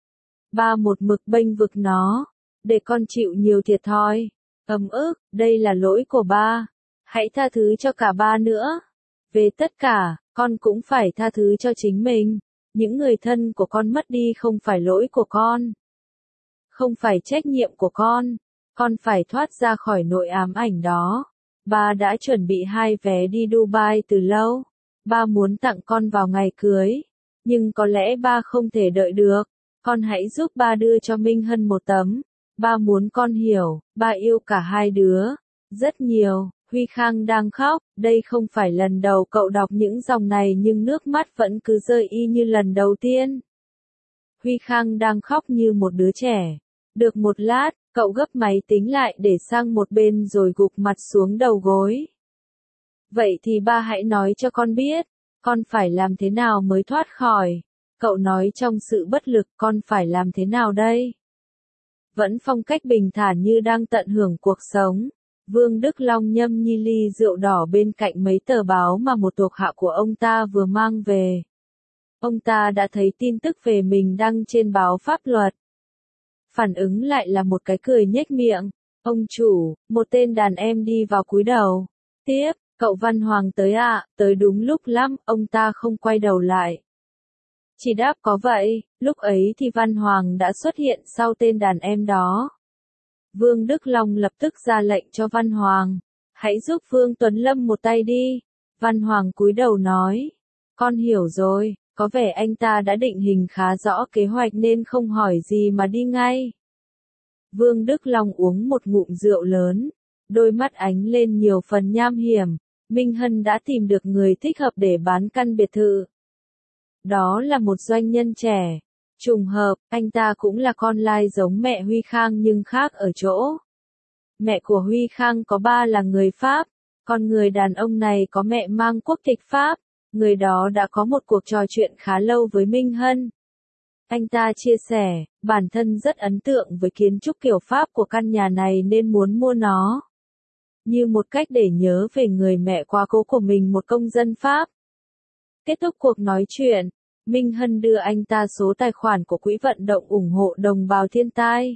Ba một mực bênh vực nó, để con chịu nhiều thiệt thòi. Ấm ức, đây là lỗi của ba. Hãy tha thứ cho cả ba nữa. Về tất cả, con cũng phải tha thứ cho chính mình. Những người thân của con mất đi không phải lỗi của con. Không phải trách nhiệm của con. Con phải thoát ra khỏi nỗi ám ảnh đó. Ba đã chuẩn bị 2 vé đi Dubai từ lâu. Ba muốn tặng con vào ngày cưới. Nhưng có lẽ ba không thể đợi được. Con hãy giúp ba đưa cho Minh Hân một tấm. Ba muốn con hiểu, ba yêu cả hai đứa. Rất nhiều. Huy Khang đang khóc. Đây không phải lần đầu cậu đọc những dòng này nhưng nước mắt vẫn cứ rơi y như lần đầu tiên. Huy Khang đang khóc như một đứa trẻ. Được một lát, cậu gấp máy tính lại để sang một bên rồi gục mặt xuống đầu gối. Vậy thì ba hãy nói cho con biết, con phải làm thế nào mới thoát khỏi. Cậu nói trong sự bất lực, con phải làm thế nào đây? Vẫn phong cách bình thản như đang tận hưởng cuộc sống. Vương Đức Long nhâm nhi ly rượu đỏ bên cạnh mấy tờ báo mà một thuộc hạ của ông ta vừa mang về. Ông ta đã thấy tin tức về mình đăng trên báo Pháp Luật. Phản ứng lại là một cái cười nhếch miệng. Ông chủ, một tên đàn em đi vào cúi đầu. Tiếp, cậu Văn Hoàng tới ạ, tới đúng lúc lắm, ông ta không quay đầu lại. Chỉ đáp có vậy, lúc ấy thì Văn Hoàng đã xuất hiện sau tên đàn em đó. Vương Đức Long lập tức ra lệnh cho Văn Hoàng, hãy giúp Vương Tuấn Lâm một tay đi. Văn Hoàng cúi đầu nói, con hiểu rồi, có vẻ anh ta đã định hình khá rõ kế hoạch nên không hỏi gì mà đi ngay. Vương Đức Long uống một ngụm rượu lớn, đôi mắt ánh lên nhiều phần nham hiểm. Minh Hân đã tìm được người thích hợp để bán căn biệt thự. Đó là một doanh nhân trẻ. Trùng hợp, anh ta cũng là con lai giống mẹ Huy Khang nhưng khác ở chỗ. Mẹ của Huy Khang có ba là người Pháp, còn người đàn ông này có mẹ mang quốc tịch Pháp. Người đó đã có một cuộc trò chuyện khá lâu với Minh Hân. Anh ta chia sẻ, bản thân rất ấn tượng với kiến trúc kiểu Pháp của căn nhà này nên muốn mua nó. Như một cách để nhớ về người mẹ quá cố của mình, một công dân Pháp. Kết thúc cuộc nói chuyện, Minh Hân đưa anh ta số tài khoản của quỹ vận động ủng hộ đồng bào thiên tai.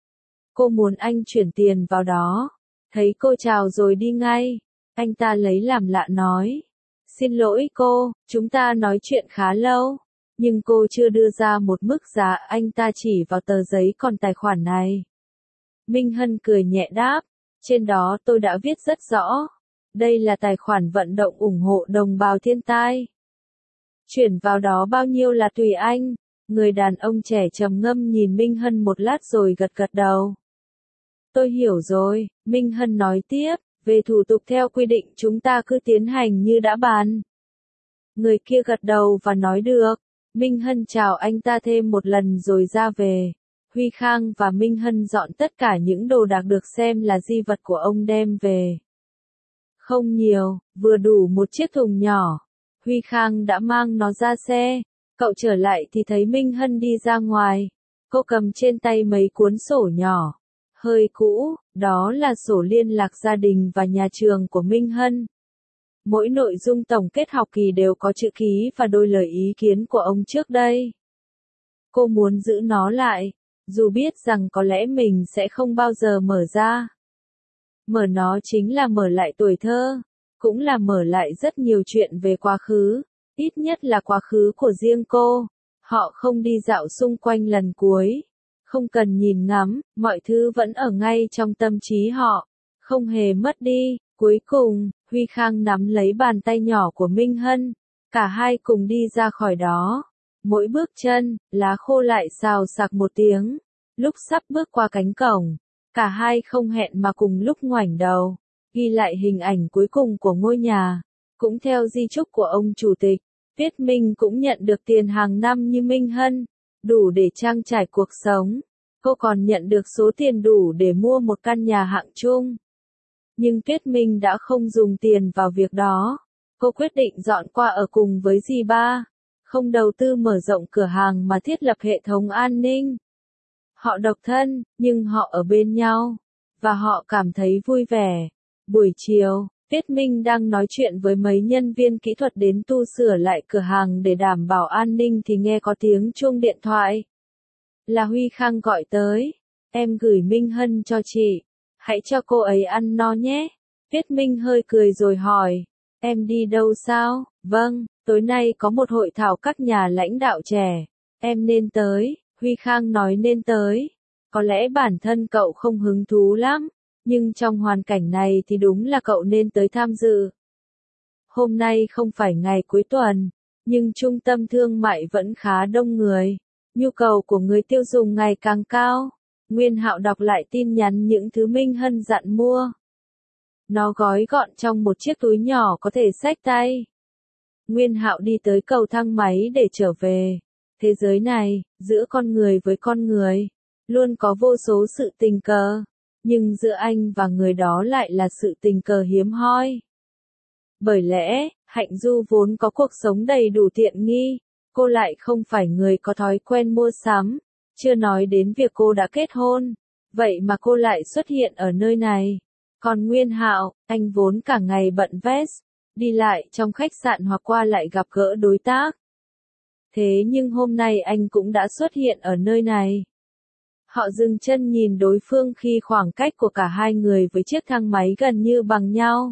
Cô muốn anh chuyển tiền vào đó. Thấy cô chào rồi đi ngay, anh ta lấy làm lạ nói, xin lỗi cô, chúng ta nói chuyện khá lâu, nhưng cô chưa đưa ra một mức giá. Anh ta chỉ vào tờ giấy còn tài khoản này. Minh Hân cười nhẹ đáp, trên đó tôi đã viết rất rõ. Đây là tài khoản vận động ủng hộ đồng bào thiên tai. Chuyển vào đó bao nhiêu là tùy anh. Người đàn ông trẻ trầm ngâm nhìn Minh Hân một lát rồi gật gật đầu. Tôi hiểu rồi, Minh Hân nói tiếp, về thủ tục theo quy định chúng ta cứ tiến hành như đã bàn. Người kia gật đầu và nói được. Minh Hân chào anh ta thêm một lần rồi ra về. Huy Khang và Minh Hân dọn tất cả những đồ đạc được xem là di vật của ông đem về. Không nhiều, vừa đủ một chiếc thùng nhỏ. Huy Khang đã mang nó ra xe. Cậu trở lại thì thấy Minh Hân đi ra ngoài. Cô cầm trên tay mấy cuốn sổ nhỏ. Hơi cũ, đó là sổ liên lạc gia đình và nhà trường của Minh Hân. Mỗi nội dung tổng kết học kỳ đều có chữ ký và đôi lời ý kiến của ông trước đây. Cô muốn giữ nó lại, dù biết rằng có lẽ mình sẽ không bao giờ mở ra. Mở nó chính là mở lại tuổi thơ, cũng là mở lại rất nhiều chuyện về quá khứ, ít nhất là quá khứ của riêng cô. Họ không đi dạo xung quanh lần cuối, không cần nhìn ngắm, mọi thứ vẫn ở ngay trong tâm trí họ, không hề mất đi. Cuối cùng, Huy Khang nắm lấy bàn tay nhỏ của Minh Hân, cả hai cùng đi ra khỏi đó. Mỗi bước chân, lá khô lại xào xạc một tiếng. Lúc sắp bước qua cánh cổng, cả hai không hẹn mà cùng lúc ngoảnh đầu, ghi lại hình ảnh cuối cùng của ngôi nhà. Cũng theo di chúc của ông chủ tịch, Tuyết Minh cũng nhận được tiền hàng năm như Minh Hân, đủ để trang trải cuộc sống. Cô còn nhận được số tiền đủ để mua một căn nhà hạng trung. Nhưng Tuyết Minh đã không dùng tiền vào việc đó. Cô quyết định dọn qua ở cùng với dì ba, không đầu tư mở rộng cửa hàng mà thiết lập hệ thống an ninh. Họ độc thân, nhưng họ ở bên nhau, và họ cảm thấy vui vẻ. Buổi chiều, Tuyết Minh đang nói chuyện với mấy nhân viên kỹ thuật đến tu sửa lại cửa hàng để đảm bảo an ninh thì nghe có tiếng chuông điện thoại. Là Huy Khang gọi tới. Em gửi Minh Hân cho chị. Hãy cho cô ấy ăn no nhé. Tuyết Minh hơi cười rồi hỏi. Em đi đâu sao? Vâng, tối nay có một hội thảo các nhà lãnh đạo trẻ. Em nên tới. Huy Khang nói nên tới. Có lẽ bản thân cậu không hứng thú lắm, nhưng trong hoàn cảnh này thì đúng là cậu nên tới tham dự. Hôm nay không phải ngày cuối tuần, nhưng trung tâm thương mại vẫn khá đông người. Nhu cầu của người tiêu dùng ngày càng cao. Nguyên Hạo đọc lại tin nhắn những thứ Minh Hân dặn mua. Nó gói gọn trong một chiếc túi nhỏ có thể xách tay. Nguyên Hạo đi tới cầu thang máy để trở về. Thế giới này, giữa con người với con người, luôn có vô số sự tình cờ. Nhưng giữa anh và người đó lại là sự tình cờ hiếm hoi. Bởi lẽ, Hạnh Du vốn có cuộc sống đầy đủ tiện nghi. Cô lại không phải người có thói quen mua sắm. Chưa nói đến việc cô đã kết hôn. Vậy mà cô lại xuất hiện ở nơi này. Còn Nguyên Hạo, anh vốn cả ngày bận vest, đi lại trong khách sạn hoặc qua lại gặp gỡ đối tác. Thế nhưng hôm nay anh cũng đã xuất hiện ở nơi này. Họ dừng chân nhìn đối phương khi khoảng cách của cả hai người với chiếc thang máy gần như bằng nhau.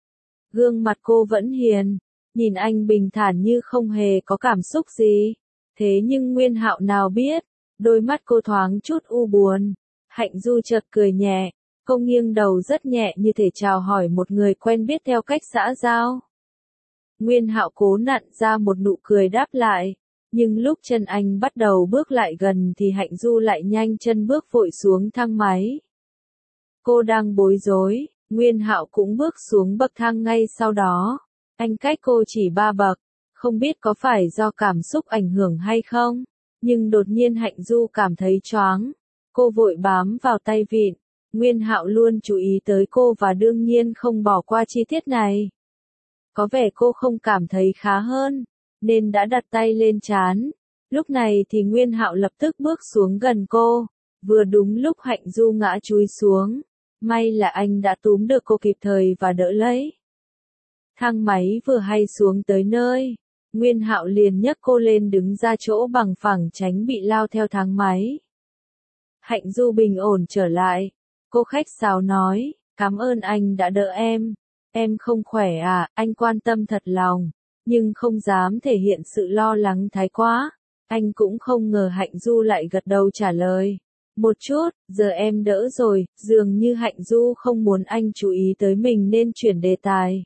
Gương mặt cô vẫn hiền, nhìn anh bình thản như không hề có cảm xúc gì. Thế nhưng Nguyên Hạo nào biết, đôi mắt cô thoáng chút u buồn. Hạnh Du chợt cười nhẹ, cô nghiêng đầu rất nhẹ như thể chào hỏi một người quen biết theo cách xã giao. Nguyên Hạo cố nặn ra một nụ cười đáp lại, nhưng lúc chân anh bắt đầu bước lại gần thì Hạnh Du lại nhanh chân bước vội xuống thang máy. Cô đang bối rối, Nguyên Hạo cũng bước xuống bậc thang ngay sau đó. Anh cách cô chỉ 3 bậc, không biết có phải do cảm xúc ảnh hưởng hay không, nhưng đột nhiên Hạnh Du cảm thấy choáng. Cô vội bám vào tay vịn, Nguyên Hạo luôn chú ý tới cô và đương nhiên không bỏ qua chi tiết này. Có vẻ cô không cảm thấy khá hơn, nên đã đặt tay lên trán. Lúc này thì Nguyên Hạo lập tức bước xuống gần cô, vừa đúng lúc Hạnh Du ngã chúi xuống. May là anh đã túm được cô kịp thời và đỡ lấy. Thang máy vừa hay xuống tới nơi, Nguyên Hạo liền nhấc cô lên đứng ra chỗ bằng phẳng tránh bị lao theo thang máy. Hạnh Du bình ổn trở lại, cô khách sáo nói, cảm ơn anh đã đỡ em không khỏe à, anh quan tâm thật lòng, nhưng không dám thể hiện sự lo lắng thái quá. Anh cũng không ngờ Hạnh Du lại gật đầu trả lời. Một chút, giờ em đỡ rồi, dường như Hạnh Du không muốn anh chú ý tới mình nên chuyển đề tài.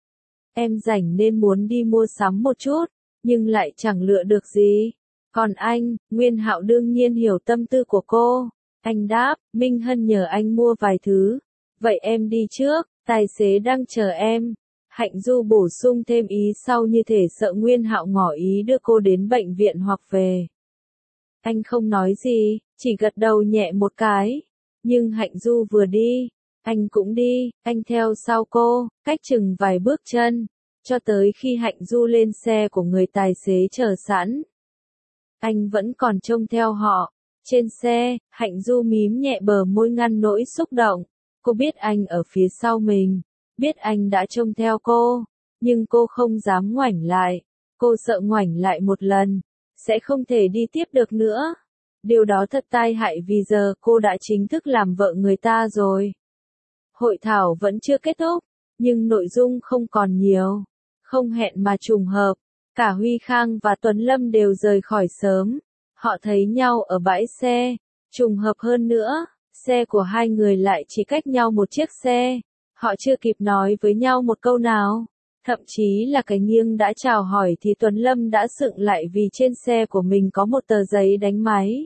Em rảnh nên muốn đi mua sắm một chút, nhưng lại chẳng lựa được gì. Còn anh, Nguyên Hạo đương nhiên hiểu tâm tư của cô. Anh đáp, Minh Hân nhờ anh mua vài thứ. Vậy em đi trước, tài xế đang chờ em. Hạnh Du bổ sung thêm ý sau như thể sợ Nguyên Hạo ngỏ ý đưa cô đến bệnh viện hoặc về. Anh không nói gì, chỉ gật đầu nhẹ một cái. Nhưng Hạnh Du vừa đi, anh cũng đi, anh theo sau cô, cách chừng vài bước chân, cho tới khi Hạnh Du lên xe của người tài xế chờ sẵn. Anh vẫn còn trông theo họ. Trên xe, Hạnh Du mím nhẹ bờ môi ngăn nỗi xúc động. Cô biết anh ở phía sau mình, biết anh đã trông theo cô, nhưng cô không dám ngoảnh lại. Cô sợ ngoảnh lại một lần, sẽ không thể đi tiếp được nữa. Điều đó thật tai hại vì giờ cô đã chính thức làm vợ người ta rồi. Hội thảo vẫn chưa kết thúc, nhưng nội dung không còn nhiều. Không hẹn mà trùng hợp, cả Huy Khang và Tuấn Lâm đều rời khỏi sớm. Họ thấy nhau ở bãi xe, trùng hợp hơn nữa, xe của hai người lại chỉ cách nhau một chiếc xe. Họ chưa kịp nói với nhau một câu nào, thậm chí là cái nghiêng đã chào hỏi thì Tuấn Lâm đã sững lại vì trên xe của mình có một tờ giấy đánh máy.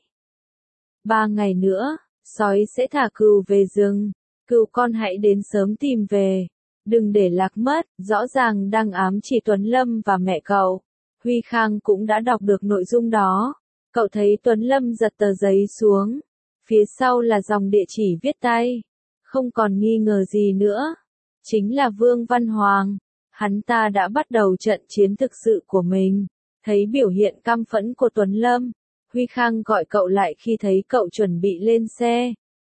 3 ngày nữa, sói sẽ thả cừu về rừng, cừu con hãy đến sớm tìm về, đừng để lạc mất, rõ ràng đang ám chỉ Tuấn Lâm và mẹ cậu. Huy Khang cũng đã đọc được nội dung đó, cậu thấy Tuấn Lâm giật tờ giấy xuống, phía sau là dòng địa chỉ viết tay, không còn nghi ngờ gì nữa, chính là Vương Văn Hoàng, hắn ta đã bắt đầu trận chiến thực sự của mình. Thấy biểu hiện căm phẫn của Tuấn Lâm, Huy Khang gọi cậu lại khi thấy cậu chuẩn bị lên xe.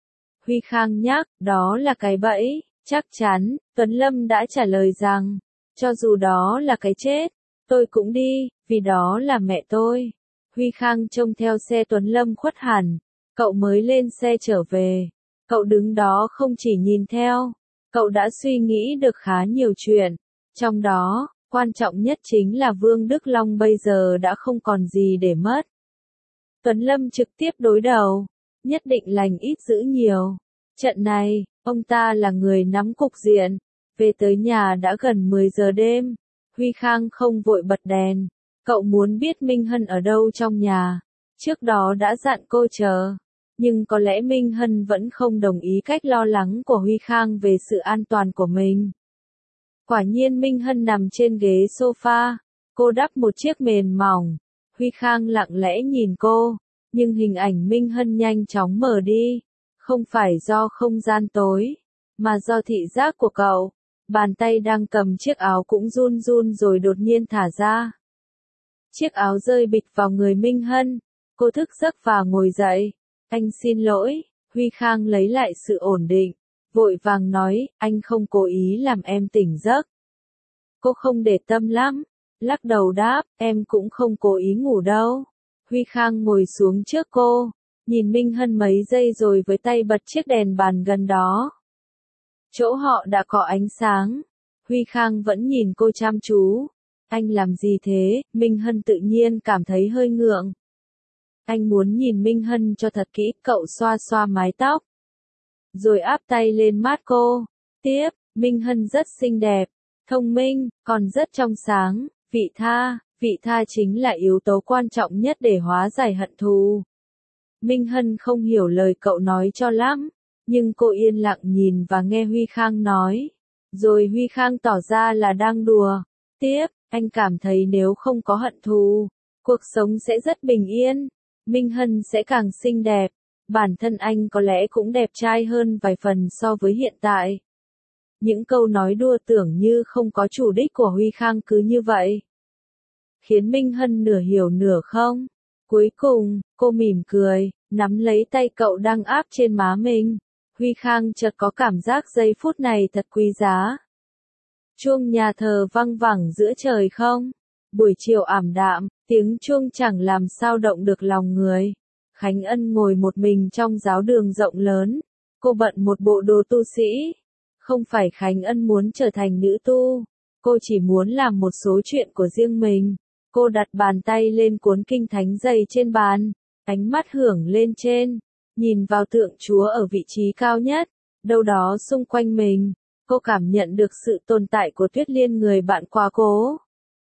Huy Khang nhắc, đó là cái bẫy, chắc chắn, Tuấn Lâm đã trả lời rằng, cho dù đó là cái chết, tôi cũng đi, vì đó là mẹ tôi. Huy Khang trông theo xe Tuấn Lâm khuất hẳn, cậu mới lên xe trở về. Cậu đứng đó không chỉ nhìn theo, cậu đã suy nghĩ được khá nhiều chuyện. Trong đó, quan trọng nhất chính là Vương Đức Long bây giờ đã không còn gì để mất. Tuấn Lâm trực tiếp đối đầu, nhất định lành ít dữ nhiều. Trận này, ông ta là người nắm cục diện. Về tới nhà đã gần 10 giờ đêm. Huy Khang không vội bật đèn. Cậu muốn biết Minh Hân ở đâu trong nhà. Trước đó đã dặn cô chờ. Nhưng có lẽ Minh Hân vẫn không đồng ý cách lo lắng của Huy Khang về sự an toàn của mình. Quả nhiên Minh Hân nằm trên ghế sofa. Cô đắp một chiếc mền mỏng. Huy Khang lặng lẽ nhìn cô. Nhưng hình ảnh Minh Hân nhanh chóng mờ đi. Không phải do không gian tối, mà do thị giác của cậu. Bàn tay đang cầm chiếc áo cũng run run rồi đột nhiên thả ra. Chiếc áo rơi bịch vào người Minh Hân. Cô thức giấc và ngồi dậy. Anh xin lỗi. Huy Khang lấy lại sự ổn định. Vội vàng nói, anh không cố ý làm em tỉnh giấc. Cô không để tâm lắm. Lắc đầu đáp, em cũng không cố ý ngủ đâu. Huy Khang ngồi xuống trước cô. Nhìn Minh Hân mấy giây rồi với tay bật chiếc đèn bàn gần đó. Chỗ họ đã có ánh sáng. Huy Khang vẫn nhìn cô chăm chú. Anh làm gì thế? Minh Hân tự nhiên cảm thấy hơi ngượng. Anh muốn nhìn Minh Hân cho thật kỹ, cậu xoa xoa mái tóc. Rồi áp tay lên mắt cô. Tiếp, Minh Hân rất xinh đẹp, thông minh, còn rất trong sáng, vị tha chính là yếu tố quan trọng nhất để hóa giải hận thù. Minh Hân không hiểu lời cậu nói cho lắm, nhưng cô yên lặng nhìn và nghe Huy Khang nói. Rồi Huy Khang tỏ ra là đang đùa. Tiếp, anh cảm thấy nếu không có hận thù, cuộc sống sẽ rất bình yên. Minh Hân sẽ càng xinh đẹp. Bản thân anh có lẽ cũng đẹp trai hơn vài phần so với hiện tại. Những câu nói đùa tưởng như không có chủ đích của Huy Khang cứ như vậy, khiến Minh Hân nửa hiểu nửa không. Cuối cùng, cô mỉm cười, nắm lấy tay cậu đang áp trên má mình. Huy Khang chợt có cảm giác giây phút này thật quý giá. Chuông nhà thờ vang vẳng giữa trời không. Buổi chiều ảm đạm, tiếng chuông chẳng làm sao động được lòng người. Khánh Ân ngồi một mình trong giáo đường rộng lớn. Cô bận một bộ đồ tu sĩ. Không phải Khánh Ân muốn trở thành nữ tu. Cô chỉ muốn làm một số chuyện của riêng mình. Cô đặt bàn tay lên cuốn kinh thánh dày trên bàn. Ánh mắt hưởng lên trên. Nhìn vào tượng Chúa ở vị trí cao nhất. Đâu đó xung quanh mình. Cô cảm nhận được sự tồn tại của Tuyết Liên, người bạn quá cố.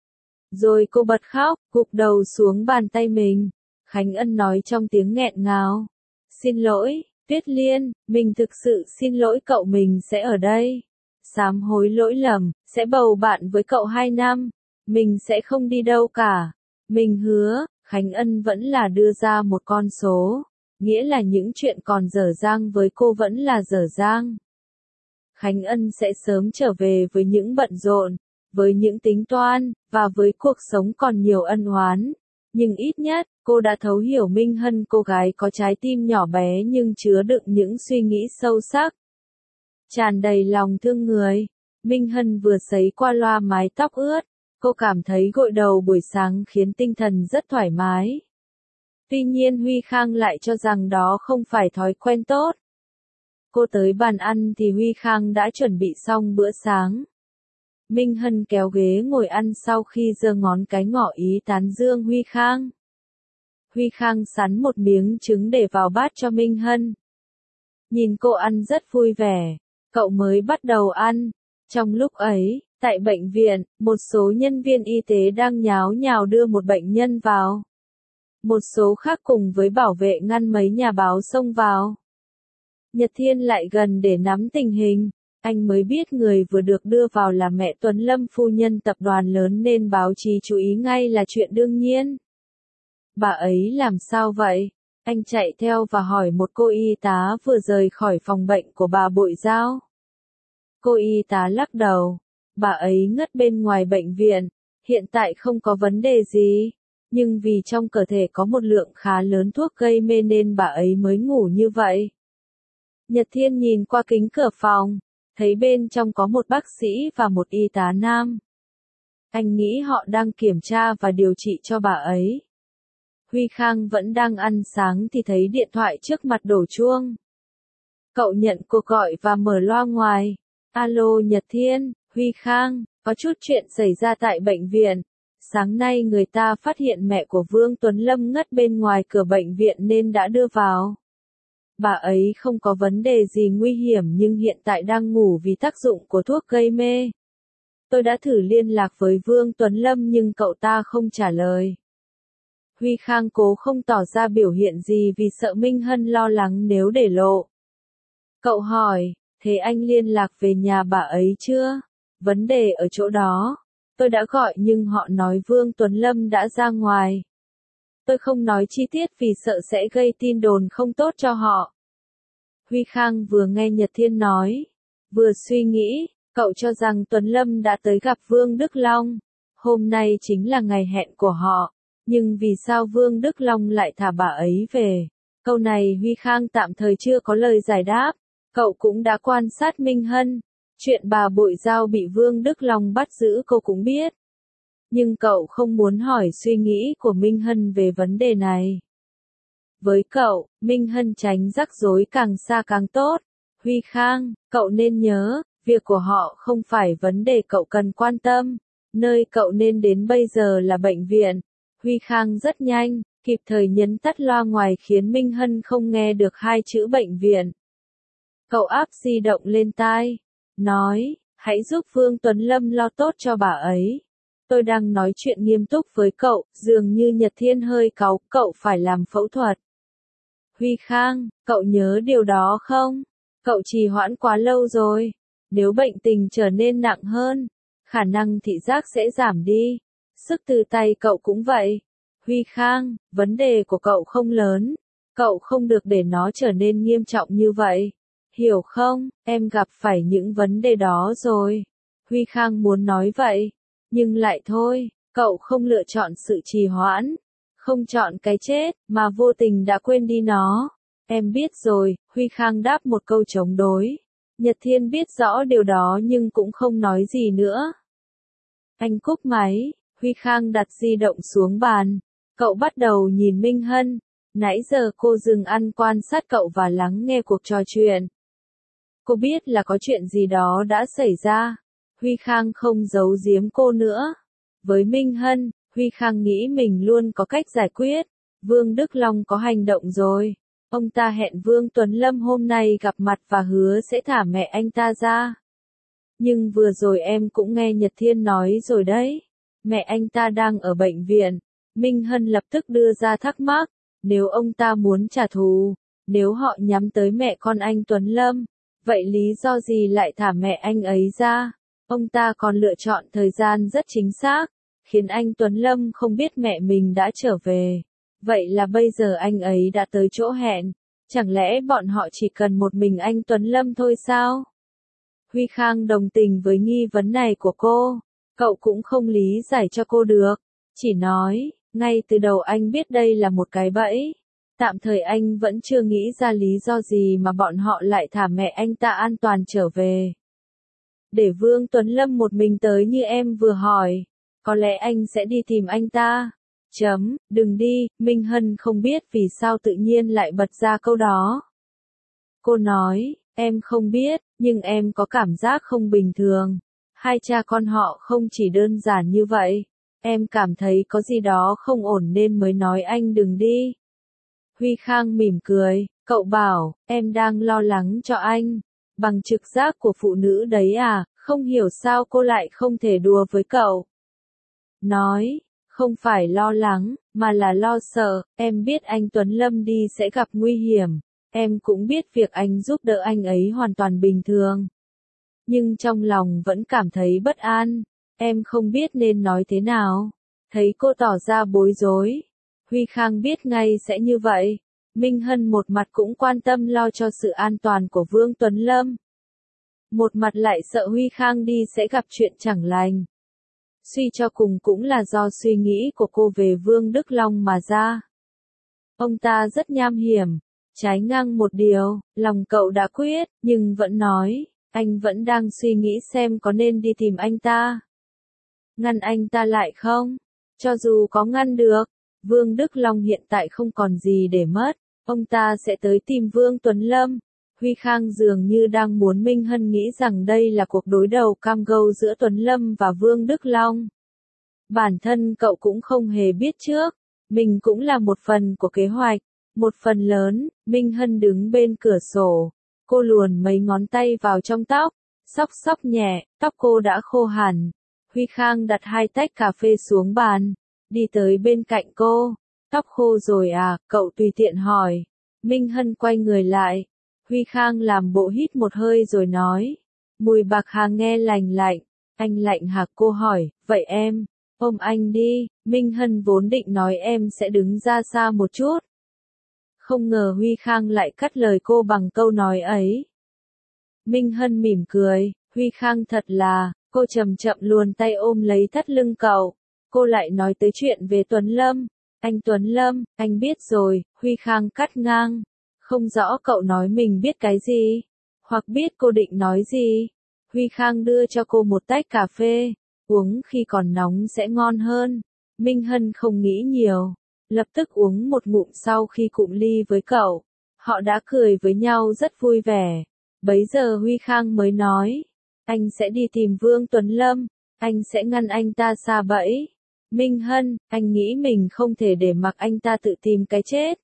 Rồi cô bật khóc, gục đầu xuống bàn tay mình. Khánh Ân nói trong tiếng nghẹn ngào. Xin lỗi, Tuyết Liên, mình thực sự xin lỗi cậu, mình sẽ ở đây. Sám hối lỗi lầm, sẽ bầu bạn với cậu 2 năm. Mình sẽ không đi đâu cả. Mình hứa. Khánh Ân vẫn là đưa ra một con số. Nghĩa là những chuyện còn dở dang với cô vẫn là dở dang. Khánh Ân sẽ sớm trở về với những bận rộn, với những tính toán, và với cuộc sống còn nhiều ân oán. Nhưng ít nhất, cô đã thấu hiểu Minh Hân, cô gái có trái tim nhỏ bé nhưng chứa đựng những suy nghĩ sâu sắc. Tràn đầy lòng thương người. Minh Hân vừa sấy qua loa mái tóc ướt. Cô cảm thấy gội đầu buổi sáng khiến tinh thần rất thoải mái. Tuy nhiên Huy Khang lại cho rằng đó không phải thói quen tốt. Cô tới bàn ăn thì Huy Khang đã chuẩn bị xong bữa sáng. Minh Hân kéo ghế ngồi ăn sau khi giơ ngón cái ngỏ ý tán dương Huy Khang. Huy Khang sắn một miếng trứng để vào bát cho Minh Hân. Nhìn cô ăn rất vui vẻ, cậu mới bắt đầu ăn. Trong lúc ấy, tại bệnh viện, một số nhân viên y tế đang nháo nhào đưa một bệnh nhân vào. Một số khác cùng với bảo vệ ngăn mấy nhà báo xông vào. Nhật Thiên lại gần để nắm tình hình. Anh mới biết người vừa được đưa vào là mẹ Tuấn Lâm, phu nhân tập đoàn lớn, nên báo chí chú ý ngay là chuyện đương nhiên. Bà ấy làm sao vậy? Anh chạy theo và hỏi một cô y tá vừa rời khỏi phòng bệnh của bà Bội Giao. Cô y tá lắc đầu. Bà ấy ngất bên ngoài bệnh viện. Hiện tại không có vấn đề gì. Nhưng vì trong cơ thể có một lượng khá lớn thuốc gây mê nên bà ấy mới ngủ như vậy. Nhật Thiên nhìn qua kính cửa phòng, thấy bên trong có một bác sĩ và một y tá nam. Anh nghĩ họ đang kiểm tra và điều trị cho bà ấy. Huy Khang vẫn đang ăn sáng thì thấy điện thoại trước mặt đổ chuông. Cậu nhận cuộc gọi và mở loa ngoài. Alo Nhật Thiên, Huy Khang, có chút chuyện xảy ra tại bệnh viện. Sáng nay người ta phát hiện mẹ của Vương Tuấn Lâm ngất bên ngoài cửa bệnh viện nên đã đưa vào. Bà ấy không có vấn đề gì nguy hiểm nhưng hiện tại đang ngủ vì tác dụng của thuốc gây mê. Tôi đã thử liên lạc với Vương Tuấn Lâm nhưng cậu ta không trả lời. Huy Khang cố không tỏ ra biểu hiện gì vì sợ Minh Hân lo lắng nếu để lộ. Cậu hỏi, thế anh liên lạc về nhà bà ấy chưa? Vấn đề ở chỗ đó. Tôi đã gọi nhưng họ nói Vương Tuấn Lâm đã ra ngoài. Tôi không nói chi tiết vì sợ sẽ gây tin đồn không tốt cho họ. Huy Khang vừa nghe Nhật Thiên nói, vừa suy nghĩ, cậu cho rằng Tuấn Lâm đã tới gặp Vương Đức Long. Hôm nay chính là ngày hẹn của họ, nhưng vì sao Vương Đức Long lại thả bà ấy về? Câu này Huy Khang tạm thời chưa có lời giải đáp. Cậu cũng đã quan sát Minh Hân. Chuyện bà Bội Giao bị Vương Đức Long bắt giữ cô cũng biết. Nhưng cậu không muốn hỏi suy nghĩ của Minh Hân về vấn đề này. Với cậu, Minh Hân tránh rắc rối càng xa càng tốt. Huy Khang, cậu nên nhớ, việc của họ không phải vấn đề cậu cần quan tâm. Nơi cậu nên đến bây giờ là bệnh viện. Huy Khang rất nhanh, kịp thời nhấn tắt loa ngoài khiến Minh Hân không nghe được hai chữ bệnh viện. Cậu áp di động lên tai, nói, hãy giúp Vương Tuấn Lâm lo tốt cho bà ấy. Tôi đang nói chuyện nghiêm túc với cậu, dường như Nhật Thiên hơi cáu, cậu phải làm phẫu thuật. Huy Khang, cậu nhớ điều đó không? Cậu trì hoãn quá lâu rồi. Nếu bệnh tình trở nên nặng hơn, khả năng thị giác sẽ giảm đi. Sức từ tay cậu cũng vậy. Huy Khang, vấn đề của cậu không lớn. Cậu không được để nó trở nên nghiêm trọng như vậy. Hiểu không, em gặp phải những vấn đề đó rồi. Huy Khang muốn nói vậy. Nhưng lại thôi, cậu không lựa chọn sự trì hoãn. Không chọn cái chết, mà vô tình đã quên đi nó. Em biết rồi, Huy Khang đáp một câu chống đối. Nhật Thiên biết rõ điều đó nhưng cũng không nói gì nữa. Anh cúp máy, Huy Khang đặt di động xuống bàn. Cậu bắt đầu nhìn Minh Hân. Nãy giờ cô dừng ăn quan sát cậu và lắng nghe cuộc trò chuyện. Cô biết là có chuyện gì đó đã xảy ra. Huy Khang không giấu giếm cô nữa. Với Minh Hân, Huy Khang nghĩ mình luôn có cách giải quyết. Vương Đức Long có hành động rồi. Ông ta hẹn Vương Tuấn Lâm hôm nay gặp mặt và hứa sẽ thả mẹ anh ta ra. Nhưng vừa rồi em cũng nghe Nhật Thiên nói rồi đấy. Mẹ anh ta đang ở bệnh viện. Minh Hân lập tức đưa ra thắc mắc. Nếu ông ta muốn trả thù, nếu họ nhắm tới mẹ con anh Tuấn Lâm, vậy lý do gì lại thả mẹ anh ấy ra? Ông ta còn lựa chọn thời gian rất chính xác, khiến anh Tuấn Lâm không biết mẹ mình đã trở về. Vậy là bây giờ anh ấy đã tới chỗ hẹn. Chẳng lẽ bọn họ chỉ cần một mình anh Tuấn Lâm thôi sao? Huy Khang đồng tình với nghi vấn này của cô. Cậu cũng không lý giải cho cô được. Chỉ nói, ngay từ đầu anh biết đây là một cái bẫy. Tạm thời anh vẫn chưa nghĩ ra lý do gì mà bọn họ lại thả mẹ anh ta an toàn trở về. Để Vương Tuấn Lâm một mình tới như em vừa hỏi. Có lẽ anh sẽ đi tìm anh ta. Đừng đi, Minh Hân không biết vì sao tự nhiên lại bật ra câu đó. Cô nói, em không biết, nhưng em có cảm giác không bình thường. Hai cha con họ không chỉ đơn giản như vậy. Em cảm thấy có gì đó không ổn nên mới nói anh đừng đi. Huy Khang mỉm cười, cậu bảo, em đang lo lắng cho anh. Bằng trực giác của phụ nữ đấy à, không hiểu sao cô lại không thể đùa với cậu. Nói, không phải lo lắng, mà là lo sợ, em biết anh Tuấn Lâm đi sẽ gặp nguy hiểm. Em cũng biết việc anh giúp đỡ anh ấy hoàn toàn bình thường. Nhưng trong lòng vẫn cảm thấy bất an. Em không biết nên nói thế nào. Thấy cô tỏ ra bối rối. Huy Khang biết ngay sẽ như vậy. Minh Hân một mặt cũng quan tâm lo cho sự an toàn của Vương Tuấn Lâm. Một mặt lại sợ Huy Khang đi sẽ gặp chuyện chẳng lành. Suy cho cùng cũng là do suy nghĩ của cô về Vương Đức Long mà ra. Ông ta rất nham hiểm. Trái ngang một điều, lòng cậu đã quyết, nhưng vẫn nói, anh vẫn đang suy nghĩ xem có nên đi tìm anh ta. Ngăn anh ta lại không? Cho dù có ngăn được, Vương Đức Long hiện tại không còn gì để mất, ông ta sẽ tới tìm Vương Tuấn Lâm. Huy Khang dường như đang muốn Minh Hân nghĩ rằng đây là cuộc đối đầu cam go giữa Tuấn Lâm và Vương Đức Long. Bản thân cậu cũng không hề biết trước, mình cũng là một phần của kế hoạch. Một phần lớn, Minh Hân đứng bên cửa sổ. Cô luồn mấy ngón tay vào trong tóc, xóc nhẹ, tóc cô đã khô hẳn. Huy Khang đặt hai tách cà phê xuống bàn, đi tới bên cạnh cô. Tóc khô rồi à, cậu tùy tiện hỏi. Minh Hân quay người lại. Huy Khang làm bộ hít một hơi rồi nói. Mùi bạc hà nghe lành lạnh. Anh lạnh hả, cô hỏi, vậy em, ôm anh đi. Minh Hân vốn định nói em sẽ đứng ra xa một chút. Không ngờ Huy Khang lại cắt lời cô bằng câu nói ấy. Minh Hân mỉm cười, Huy Khang thật là, cô chậm chậm luồn tay ôm lấy thắt lưng cậu. Cô lại nói tới chuyện về Tuấn Lâm. Anh Tuấn Lâm, anh biết rồi, Huy Khang cắt ngang. Không rõ cậu nói mình biết cái gì, hoặc biết cô định nói gì. Huy Khang đưa cho cô một tách cà phê, uống khi còn nóng sẽ ngon hơn. Minh Hân không nghĩ nhiều. Lập tức uống một ngụm sau khi cụm ly với cậu. Họ đã cười với nhau rất vui vẻ. Bấy giờ Huy Khang mới nói. Anh sẽ đi tìm Vương Tuấn Lâm. anh sẽ ngăn anh ta sa bẫy. Minh Hân, anh nghĩ mình không thể để mặc anh ta tự tìm cái chết.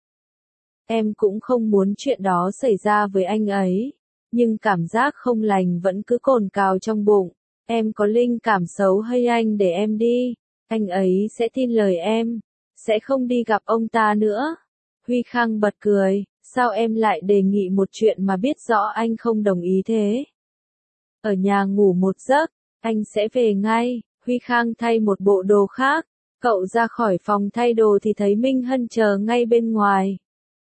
Em cũng không muốn chuyện đó xảy ra với anh ấy. Nhưng cảm giác không lành vẫn cứ cồn cào trong bụng. Em có linh cảm xấu hay anh để em đi. Anh ấy sẽ tin lời em. Sẽ không đi gặp ông ta nữa. Huy Khang bật cười. Sao em lại đề nghị một chuyện mà biết rõ anh không đồng ý thế? Ở nhà ngủ một giấc. Anh sẽ về ngay. Huy Khang thay một bộ đồ khác. Cậu ra khỏi phòng thay đồ thì thấy Minh Hân chờ ngay bên ngoài.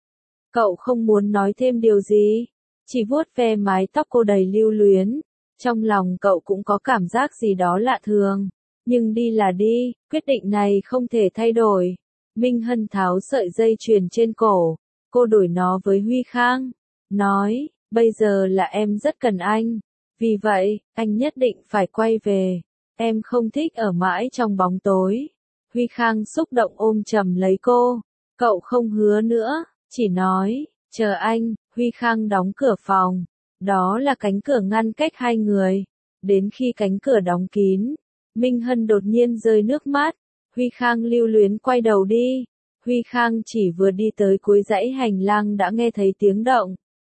Cậu không muốn nói thêm điều gì. Chỉ vuốt ve mái tóc cô đầy lưu luyến. Trong lòng cậu cũng có cảm giác gì đó lạ thường. Nhưng đi là đi, quyết định này không thể thay đổi. Minh Hân tháo sợi dây chuyền trên cổ. Cô đổi nó với Huy Khang. Nói, bây giờ là em rất cần anh. Vì vậy, anh nhất định phải quay về. Em không thích ở mãi trong bóng tối. Huy Khang xúc động ôm chầm lấy cô. Cậu không hứa nữa, chỉ nói, chờ anh. Huy Khang đóng cửa phòng. Đó là cánh cửa ngăn cách hai người. Đến khi cánh cửa đóng kín, Minh Hân đột nhiên rơi nước mắt. Huy Khang lưu luyến quay đầu đi. Huy Khang chỉ vừa đi tới cuối dãy hành lang đã nghe thấy tiếng động.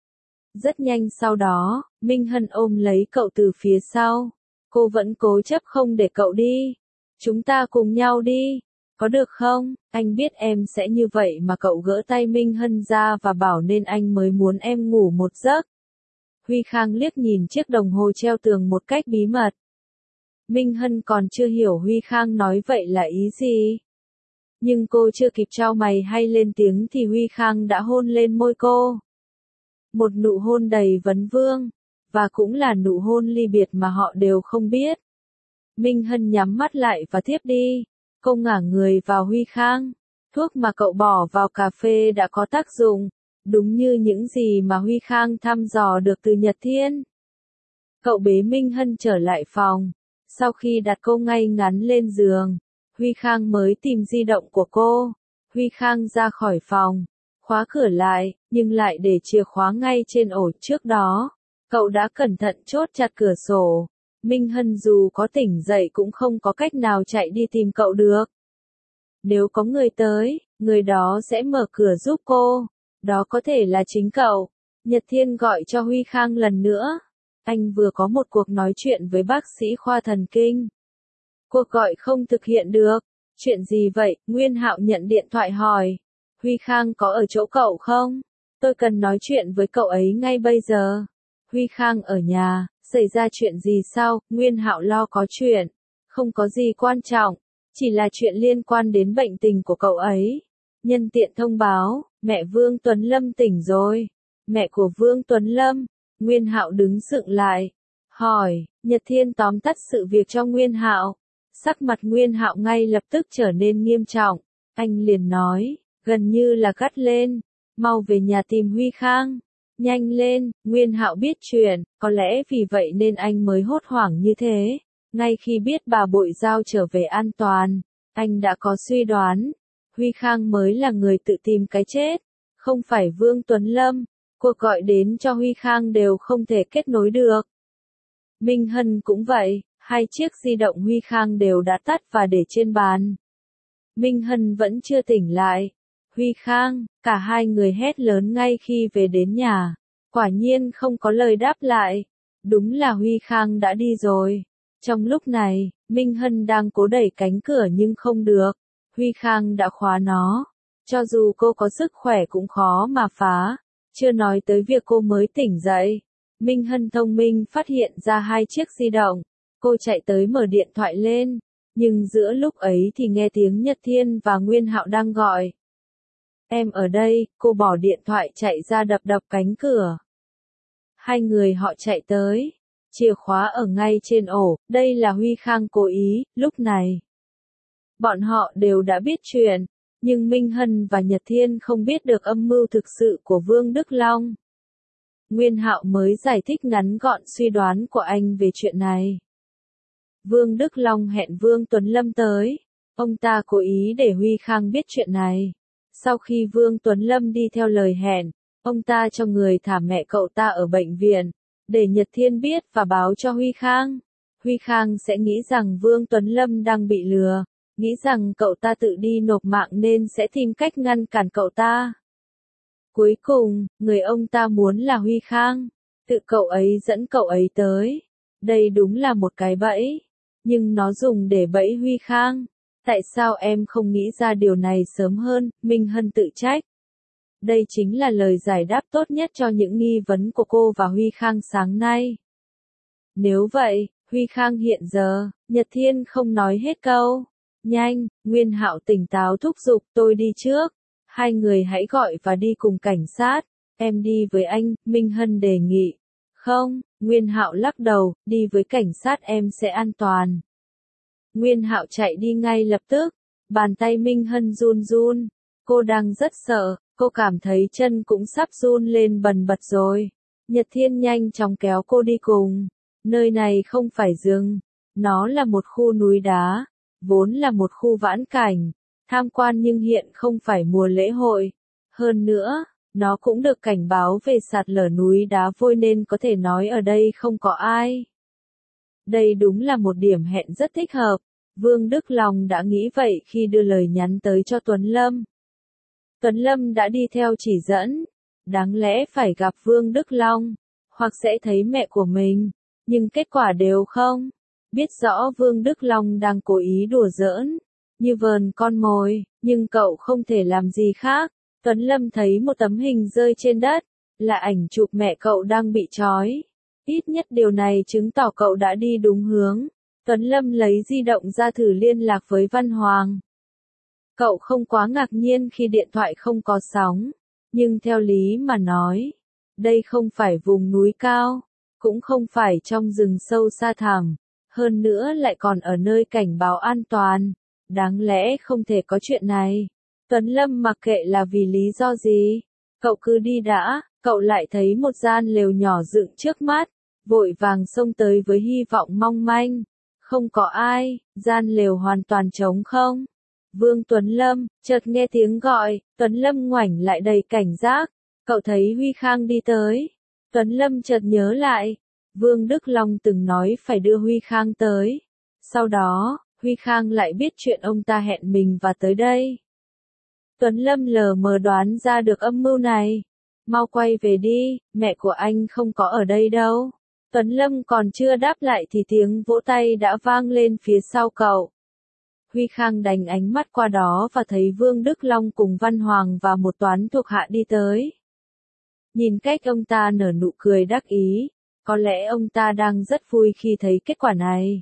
Rất nhanh sau đó, Minh Hân ôm lấy cậu từ phía sau. Cô vẫn cố chấp không để cậu đi. Chúng ta cùng nhau đi. Có được không? Anh biết em sẽ như vậy mà cậu gỡ tay Minh Hân ra và bảo nên anh mới muốn em ngủ một giấc. Huy Khang liếc nhìn chiếc đồng hồ treo tường một cách bí mật. Minh Hân còn chưa hiểu Huy Khang nói vậy là ý gì. Nhưng cô chưa kịp trao mày hay lên tiếng thì Huy Khang đã hôn lên môi cô. Một nụ hôn đầy vấn vương, và cũng là nụ hôn ly biệt mà họ đều không biết. Minh Hân nhắm mắt lại và thiếp đi. Cô ngả người vào Huy Khang. Thuốc mà cậu bỏ vào cà phê đã có tác dụng. Đúng như những gì mà Huy Khang thăm dò được từ Nhật Thiên. Cậu bế Minh Hân trở lại phòng. Sau khi đặt cô ngay ngắn lên giường, Huy Khang mới tìm di động của cô. Huy Khang ra khỏi phòng, khóa cửa lại, nhưng lại để chìa khóa ngay trên ổ trước đó. Cậu đã cẩn thận chốt chặt cửa sổ. Minh Hân dù có tỉnh dậy cũng không có cách nào chạy đi tìm cậu được. Nếu có người tới, người đó sẽ mở cửa giúp cô. Đó có thể là chính cậu. Nhật Thiên gọi cho Huy Khang lần nữa. Anh vừa có một cuộc nói chuyện với bác sĩ khoa thần kinh. Cuộc gọi không thực hiện được. Chuyện gì vậy? Nguyên Hạo nhận điện thoại hỏi. Huy Khang có ở chỗ cậu không? Tôi cần nói chuyện với cậu ấy ngay bây giờ. Huy Khang ở nhà. Xảy ra chuyện gì sao? Nguyên Hạo lo có chuyện. Không có gì quan trọng. Chỉ là chuyện liên quan đến bệnh tình của cậu ấy. Nhân tiện thông báo, mẹ Vương Tuấn Lâm tỉnh rồi. Mẹ của Vương Tuấn Lâm. Nguyên Hạo đứng dựng lại. Hỏi, Nhật Thiên tóm tắt sự việc cho Nguyên Hạo. Sắc mặt Nguyên Hạo ngay lập tức trở nên nghiêm trọng. Anh liền nói, gần như là gắt lên. Mau về nhà tìm Huy Khang. Nhanh lên, Nguyên Hạo biết chuyện, có lẽ vì vậy nên anh mới hốt hoảng như thế. Ngay khi biết bà Bội Giao trở về an toàn, anh đã có suy đoán. Huy Khang mới là người tự tìm cái chết, không phải Vương Tuấn Lâm. Cuộc gọi đến cho Huy Khang đều không thể kết nối được. Minh Hân cũng vậy, hai chiếc di động Huy Khang đều đã tắt và để trên bàn. Minh Hân vẫn chưa tỉnh lại. Huy Khang, cả hai người hét lớn ngay khi về đến nhà. Quả nhiên không có lời đáp lại. Đúng là Huy Khang đã đi rồi. Trong lúc này, Minh Hân đang cố đẩy cánh cửa nhưng không được. Huy Khang đã khóa nó. Cho dù cô có sức khỏe cũng khó mà phá. Chưa nói tới việc cô mới tỉnh dậy. Minh Hân thông minh phát hiện ra hai chiếc di động. Cô chạy tới mở điện thoại lên. Nhưng giữa lúc ấy thì nghe tiếng Nhật Thiên và Nguyên Hạo đang gọi. Em ở đây, cô bỏ điện thoại chạy ra đập đập cánh cửa. Hai người họ chạy tới. Chìa khóa ở ngay trên ổ, đây là Huy Khang cố ý, lúc này. Bọn họ đều đã biết chuyện, nhưng Minh Hân và Nhật Thiên không biết được âm mưu thực sự của Vương Đức Long. Nguyên Hạo mới giải thích ngắn gọn suy đoán của anh về chuyện này. Vương Đức Long hẹn Vương Tuấn Lâm tới. Ông ta cố ý để Huy Khang biết chuyện này. Sau khi Vương Tuấn Lâm đi theo lời hẹn, ông ta cho người thả mẹ cậu ta ở bệnh viện, để Nhật Thiên biết và báo cho Huy Khang. Huy Khang sẽ nghĩ rằng Vương Tuấn Lâm đang bị lừa, nghĩ rằng cậu ta tự đi nộp mạng nên sẽ tìm cách ngăn cản cậu ta. Cuối cùng, người ông ta muốn là Huy Khang, tự cậu ấy dẫn cậu ấy tới. Đây đúng là một cái bẫy, nhưng nó dùng để bẫy Huy Khang. Tại sao em không nghĩ ra điều này sớm hơn, Minh Hân tự trách. Đây chính là lời giải đáp tốt nhất cho những nghi vấn của cô và Huy Khang sáng nay. Nếu vậy, Huy Khang hiện giờ, Nhật Thiên không nói hết câu. Nhanh, Nguyên Hạo tỉnh táo thúc giục, tôi đi trước. Hai người hãy gọi và đi cùng cảnh sát. Em đi với anh, Minh Hân đề nghị. Không, Nguyên Hạo lắc đầu, đi với cảnh sát em sẽ an toàn. Nguyên Hạo chạy đi ngay lập tức. Bàn tay Minh Hân run run. Cô đang rất sợ, cô cảm thấy chân cũng sắp run lên bần bật rồi. Nhật Thiên nhanh chóng kéo cô đi cùng. Nơi này không phải rừng, nó là một khu núi đá, vốn là một khu vãn cảnh, tham quan nhưng hiện không phải mùa lễ hội. Hơn nữa, nó cũng được cảnh báo về sạt lở núi đá vôi nên có thể nói ở đây không có ai. Đây đúng là một điểm hẹn rất thích hợp, Vương Đức Long đã nghĩ vậy khi đưa lời nhắn tới cho Tuấn Lâm. Tuấn Lâm đã đi theo chỉ dẫn, đáng lẽ phải gặp Vương Đức Long, hoặc sẽ thấy mẹ của mình. Nhưng kết quả đều không. Biết rõ Vương Đức Long đang cố ý đùa giỡn, như vờn con mồi, nhưng cậu không thể làm gì khác. Tuấn Lâm thấy một tấm hình rơi trên đất, là ảnh chụp mẹ cậu đang bị trói. Ít nhất điều này chứng tỏ cậu đã đi đúng hướng. Tuấn Lâm lấy di động ra thử liên lạc với Văn Hoàng. Cậu không quá ngạc nhiên khi điện thoại không có sóng, nhưng theo lý mà nói, đây không phải vùng núi cao. Cũng không phải trong rừng sâu xa thẳm, hơn nữa lại còn ở nơi cảnh báo an toàn, đáng lẽ không thể có chuyện này. Tuấn Lâm mặc kệ là vì lý do gì, cậu cứ đi đã, cậu lại thấy một gian lều nhỏ dựng trước mắt, vội vàng xông tới với hy vọng mong manh. Không có ai, gian lều hoàn toàn trống không. Vương Tuấn Lâm, chợt nghe tiếng gọi, Tuấn Lâm ngoảnh lại đầy cảnh giác, cậu thấy Huy Khang đi tới. Tuấn Lâm chợt nhớ lại, Vương Đức Long từng nói phải đưa Huy Khang tới. Sau đó, Huy Khang lại biết chuyện ông ta hẹn mình và tới đây. Tuấn Lâm lờ mờ đoán ra được âm mưu này. Mau quay về đi, mẹ của anh không có ở đây đâu. Tuấn Lâm còn chưa đáp lại thì tiếng vỗ tay đã vang lên phía sau cậu. Huy Khang đánh ánh mắt qua đó và thấy Vương Đức Long cùng Văn Hoàng và một toán thuộc hạ đi tới. Nhìn cách ông ta nở nụ cười đắc ý, có lẽ ông ta đang rất vui khi thấy kết quả này.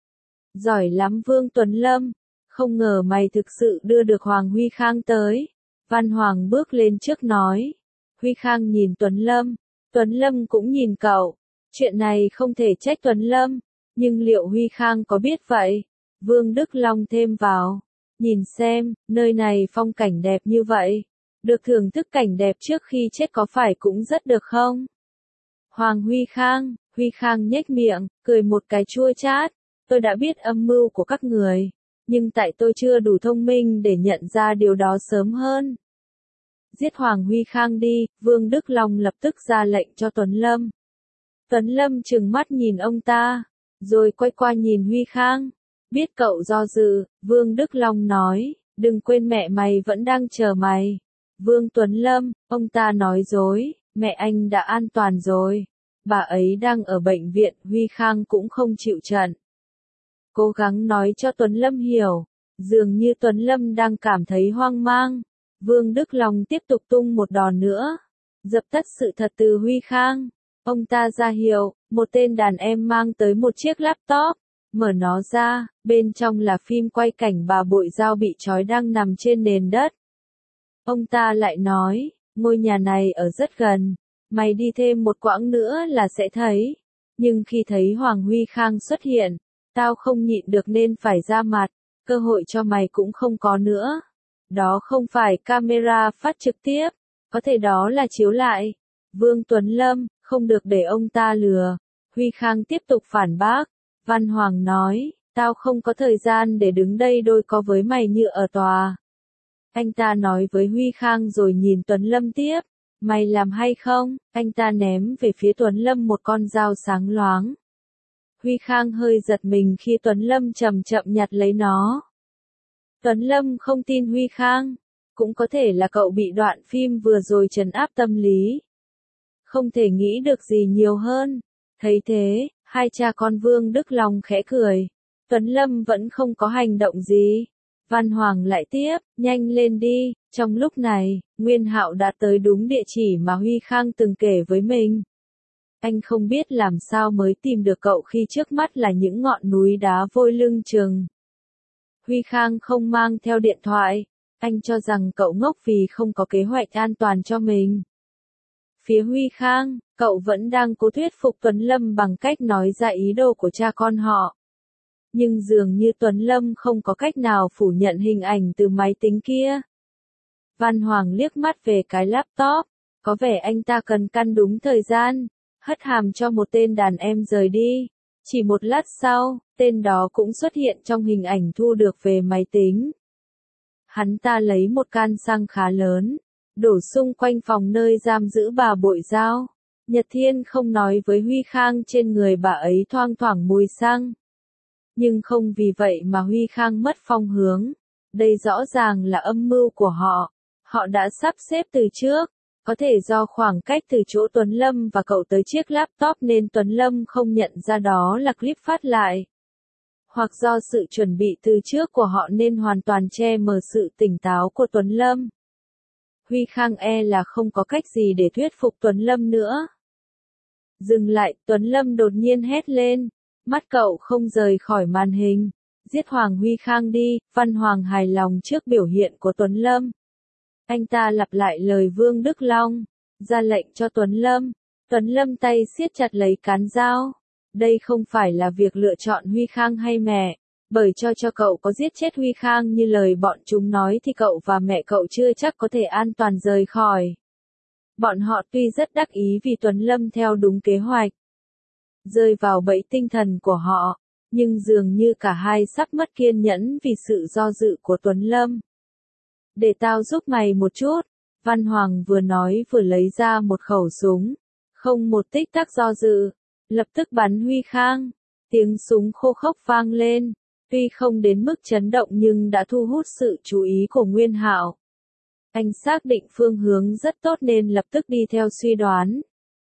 Giỏi lắm Vương Tuấn Lâm, không ngờ mày thực sự đưa được Hoàng Huy Khang tới. Văn Hoàng bước lên trước nói. Huy Khang nhìn Tuấn Lâm cũng nhìn cậu. Chuyện này không thể trách Tuấn Lâm, nhưng liệu Huy Khang có biết vậy? Vương Đức Long thêm vào. Nhìn xem, nơi này phong cảnh đẹp như vậy. Được thưởng thức cảnh đẹp trước khi chết có phải cũng rất được không? Hoàng Huy Khang nhếch miệng, cười một cái chua chát. Tôi đã biết âm mưu của các người, nhưng tại tôi chưa đủ thông minh để nhận ra điều đó sớm hơn. Giết Hoàng Huy Khang đi, Vương Đức Long lập tức ra lệnh cho Tuấn Lâm. Tuấn Lâm trừng mắt nhìn ông ta, rồi quay qua nhìn Huy Khang. Biết cậu do dự, Vương Đức Long nói, đừng quên mẹ mày vẫn đang chờ mày. Vương Tuấn Lâm, ông ta nói dối, mẹ anh đã an toàn rồi. Bà ấy đang ở bệnh viện, Huy Khang cũng không chịu trận. Cố gắng nói cho Tuấn Lâm hiểu, dường như Tuấn Lâm đang cảm thấy hoang mang. Vương Đức Long tiếp tục tung một đòn nữa, dập tắt sự thật từ Huy Khang. Ông ta ra hiệu, một tên đàn em mang tới một chiếc laptop, mở nó ra, bên trong là phim quay cảnh bà Bội Dao bị trói đang nằm trên nền đất. Ông ta lại nói, ngôi nhà này ở rất gần, mày đi thêm một quãng nữa là sẽ thấy. Nhưng khi thấy Hoàng Huy Khang xuất hiện, tao không nhịn được nên phải ra mặt, cơ hội cho mày cũng không có nữa. Đó không phải camera phát trực tiếp, có thể đó là chiếu lại. Vương Tuấn Lâm, không được để ông ta lừa. Huy Khang tiếp tục phản bác. Văn Hoàng nói, tao không có thời gian để đứng đây đôi co với mày như ở tòa. Anh ta nói với Huy Khang rồi nhìn Tuấn Lâm tiếp. Mày làm hay không? Anh ta ném về phía Tuấn Lâm một con dao sáng loáng. Huy Khang hơi giật mình khi Tuấn Lâm chậm chậm nhặt lấy nó. Tuấn Lâm không tin Huy Khang, cũng có thể là cậu bị đoạn phim vừa rồi trấn áp tâm lý. Không thể nghĩ được gì nhiều hơn. Thấy thế, hai cha con Vương Đức Long khẽ cười. Tuấn Lâm vẫn không có hành động gì. Văn Hoàng lại tiếp, nhanh lên đi. Trong lúc này, Nguyên Hạo đã tới đúng địa chỉ mà Huy Khang từng kể với mình. Anh không biết làm sao mới tìm được cậu khi trước mắt là những ngọn núi đá vôi lưng chừng. Huy Khang không mang theo điện thoại. Anh cho rằng cậu ngốc vì không có kế hoạch an toàn cho mình. Phía Huy Khang, cậu vẫn đang cố thuyết phục Tuấn Lâm bằng cách nói ra ý đồ của cha con họ. Nhưng dường như Tuấn Lâm không có cách nào phủ nhận hình ảnh từ máy tính kia. Văn Hoàng liếc mắt về cái laptop, có vẻ anh ta cần căn đúng thời gian, hất hàm cho một tên đàn em rời đi. Chỉ một lát sau, tên đó cũng xuất hiện trong hình ảnh thu được về máy tính. Hắn ta lấy một can xăng khá lớn, đổ xung quanh phòng nơi giam giữ bà Bội Giao. Nhật Thiên không nói với Huy Khang trên người bà ấy thoang thoảng mùi xăng. Nhưng không vì vậy mà Huy Khang mất phong hướng. Đây rõ ràng là âm mưu của họ. Họ đã sắp xếp từ trước. Có thể do khoảng cách từ chỗ Tuấn Lâm và cậu tới chiếc laptop nên Tuấn Lâm không nhận ra đó là clip phát lại. Hoặc do sự chuẩn bị từ trước của họ nên hoàn toàn che mờ sự tỉnh táo của Tuấn Lâm. Huy Khang là không có cách gì để thuyết phục Tuấn Lâm nữa. Dừng lại, Tuấn Lâm đột nhiên hét lên. Mắt cậu không rời khỏi màn hình. Giết Hoàng Huy Khang đi. Văn Hoàng hài lòng trước biểu hiện của Tuấn Lâm. Anh ta lặp lại lời Vương Đức Long, ra lệnh cho Tuấn Lâm. Tuấn Lâm tay siết chặt lấy cán dao. Đây không phải là việc lựa chọn Huy Khang hay mẹ, bởi cho cậu có giết chết Huy Khang như lời bọn chúng nói thì cậu và mẹ cậu chưa chắc có thể an toàn rời khỏi. Bọn họ tuy rất đắc ý vì Tuấn Lâm theo đúng kế hoạch, rơi vào bẫy tinh thần của họ, nhưng dường như cả hai sắp mất kiên nhẫn vì sự do dự của Tuấn Lâm. Để tao giúp mày một chút, Văn Hoàng vừa nói vừa lấy ra một khẩu súng, không một tích tắc do dự, lập tức bắn Huy Khang. Tiếng súng khô khốc vang lên, tuy không đến mức chấn động nhưng đã thu hút sự chú ý của Nguyên Hạo. Anh xác định phương hướng rất tốt nên lập tức đi theo suy đoán.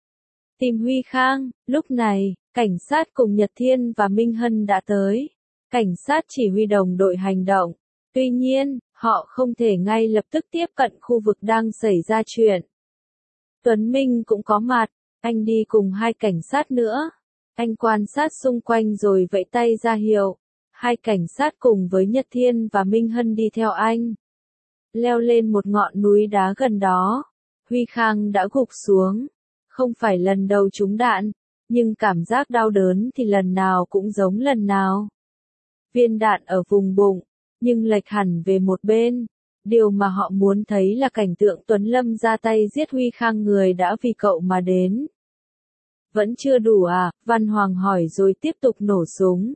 Tìm Huy Khang, lúc này, cảnh sát cùng Nhật Thiên và Minh Hân đã tới. Cảnh sát chỉ huy đồng đội hành động. Tuy nhiên, họ không thể ngay lập tức tiếp cận khu vực đang xảy ra chuyện. Tuấn Minh cũng có mặt, anh đi cùng hai cảnh sát nữa. Anh quan sát xung quanh rồi vẫy tay ra hiệu. Hai cảnh sát cùng với Nhật Thiên và Minh Hân đi theo anh. Leo lên một ngọn núi đá gần đó. Huy Khang đã gục xuống. Không phải lần đầu trúng đạn, nhưng cảm giác đau đớn thì lần nào cũng giống lần nào. Viên đạn ở vùng bụng, nhưng lệch hẳn về một bên. Điều mà họ muốn thấy là cảnh tượng Tuấn Lâm ra tay giết Huy Khang, người đã vì cậu mà đến. Vẫn chưa đủ à? Văn Hoàng hỏi rồi tiếp tục nổ súng.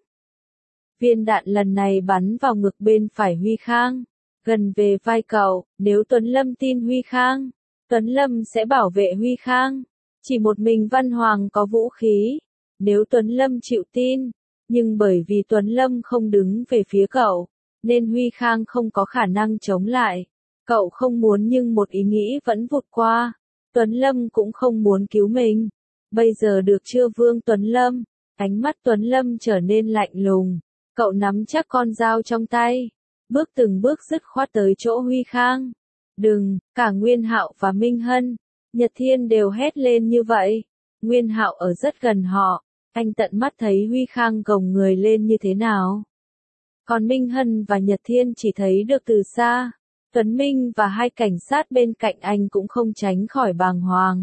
Viên đạn lần này bắn vào ngực bên phải Huy Khang, gần về vai cậu. Nếu Tuấn Lâm tin Huy Khang, Tuấn Lâm sẽ bảo vệ Huy Khang. Chỉ một mình Văn Hoàng có vũ khí. Nếu Tuấn Lâm chịu tin, nhưng bởi vì Tuấn Lâm không đứng về phía cậu, nên Huy Khang không có khả năng chống lại. Cậu không muốn nhưng một ý nghĩ vẫn vụt qua. Tuấn Lâm cũng không muốn cứu mình. Bây giờ được chưa Vương Tuấn Lâm? Ánh mắt Tuấn Lâm trở nên lạnh lùng. Cậu nắm chắc con dao trong tay. Bước từng bước dứt khoát tới chỗ Huy Khang. Đừng, cả Nguyên Hạo và Minh Hân, Nhật Thiên đều hét lên như vậy. Nguyên Hạo ở rất gần họ. Anh tận mắt thấy Huy Khang gồng người lên như thế nào. Còn Minh Hân và Nhật Thiên chỉ thấy được từ xa. Tuấn Minh và hai cảnh sát bên cạnh anh cũng không tránh khỏi bàng hoàng.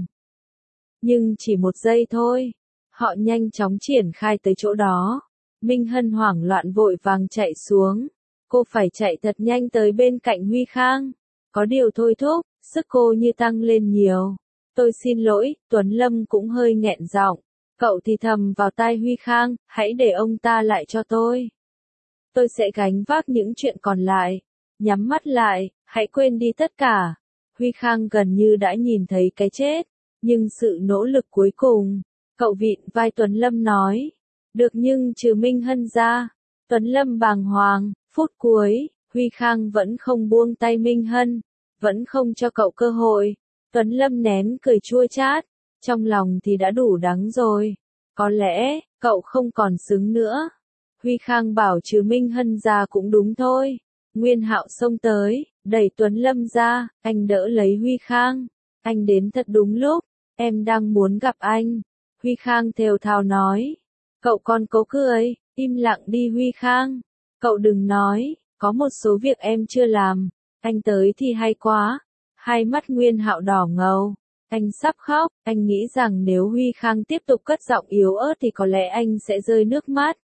Nhưng chỉ một giây thôi, họ nhanh chóng triển khai tới chỗ đó. Minh Hân hoảng loạn vội vàng chạy xuống. Cô phải chạy thật nhanh tới bên cạnh Huy Khang. Có điều thôi thúc, sức cô như tăng lên nhiều. Tôi xin lỗi, Tuấn Lâm cũng hơi nghẹn giọng. Cậu thì thầm vào tai Huy Khang, hãy để ông ta lại cho tôi. Tôi sẽ gánh vác những chuyện còn lại. Nhắm mắt lại, hãy quên đi tất cả. Huy Khang gần như đã nhìn thấy cái chết. Nhưng sự nỗ lực cuối cùng, cậu vịn vai Tuấn Lâm nói. Được nhưng trừ Minh Hân ra, Tuấn Lâm bàng hoàng, phút cuối, Huy Khang vẫn không buông tay Minh Hân, vẫn không cho cậu cơ hội. Tuấn Lâm nén cười chua chát, trong lòng thì đã đủ đắng rồi. Có lẽ, cậu không còn xứng nữa. Huy Khang bảo trừ Minh Hân ra cũng đúng thôi. Nguyên Hạo xông tới, đẩy Tuấn Lâm ra, anh đỡ lấy Huy Khang. Anh đến thật đúng lúc, em đang muốn gặp anh. Huy Khang thều thào nói. Cậu còn cố cười, im lặng đi Huy Khang. Cậu đừng nói, có một số việc em chưa làm. Anh tới thì hay quá. Hai mắt Nguyên Hạo đỏ ngầu. Anh sắp khóc, anh nghĩ rằng nếu Huy Khang tiếp tục cất giọng yếu ớt thì có lẽ anh sẽ rơi nước mắt.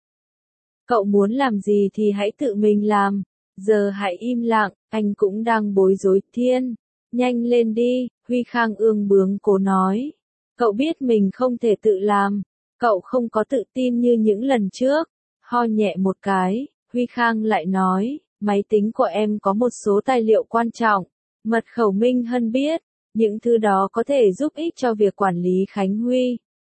Cậu muốn làm gì thì hãy tự mình làm. Giờ hãy im lặng, anh cũng đang bối rối. Thiên, nhanh lên đi, Huy Khang ương bướng cố nói. Cậu biết mình không thể tự làm. Cậu không có tự tin như những lần trước. Ho nhẹ một cái, Huy Khang lại nói, máy tính của em có một số tài liệu quan trọng. Mật khẩu Minh Hân biết, những thứ đó có thể giúp ích cho việc quản lý Khánh Huy.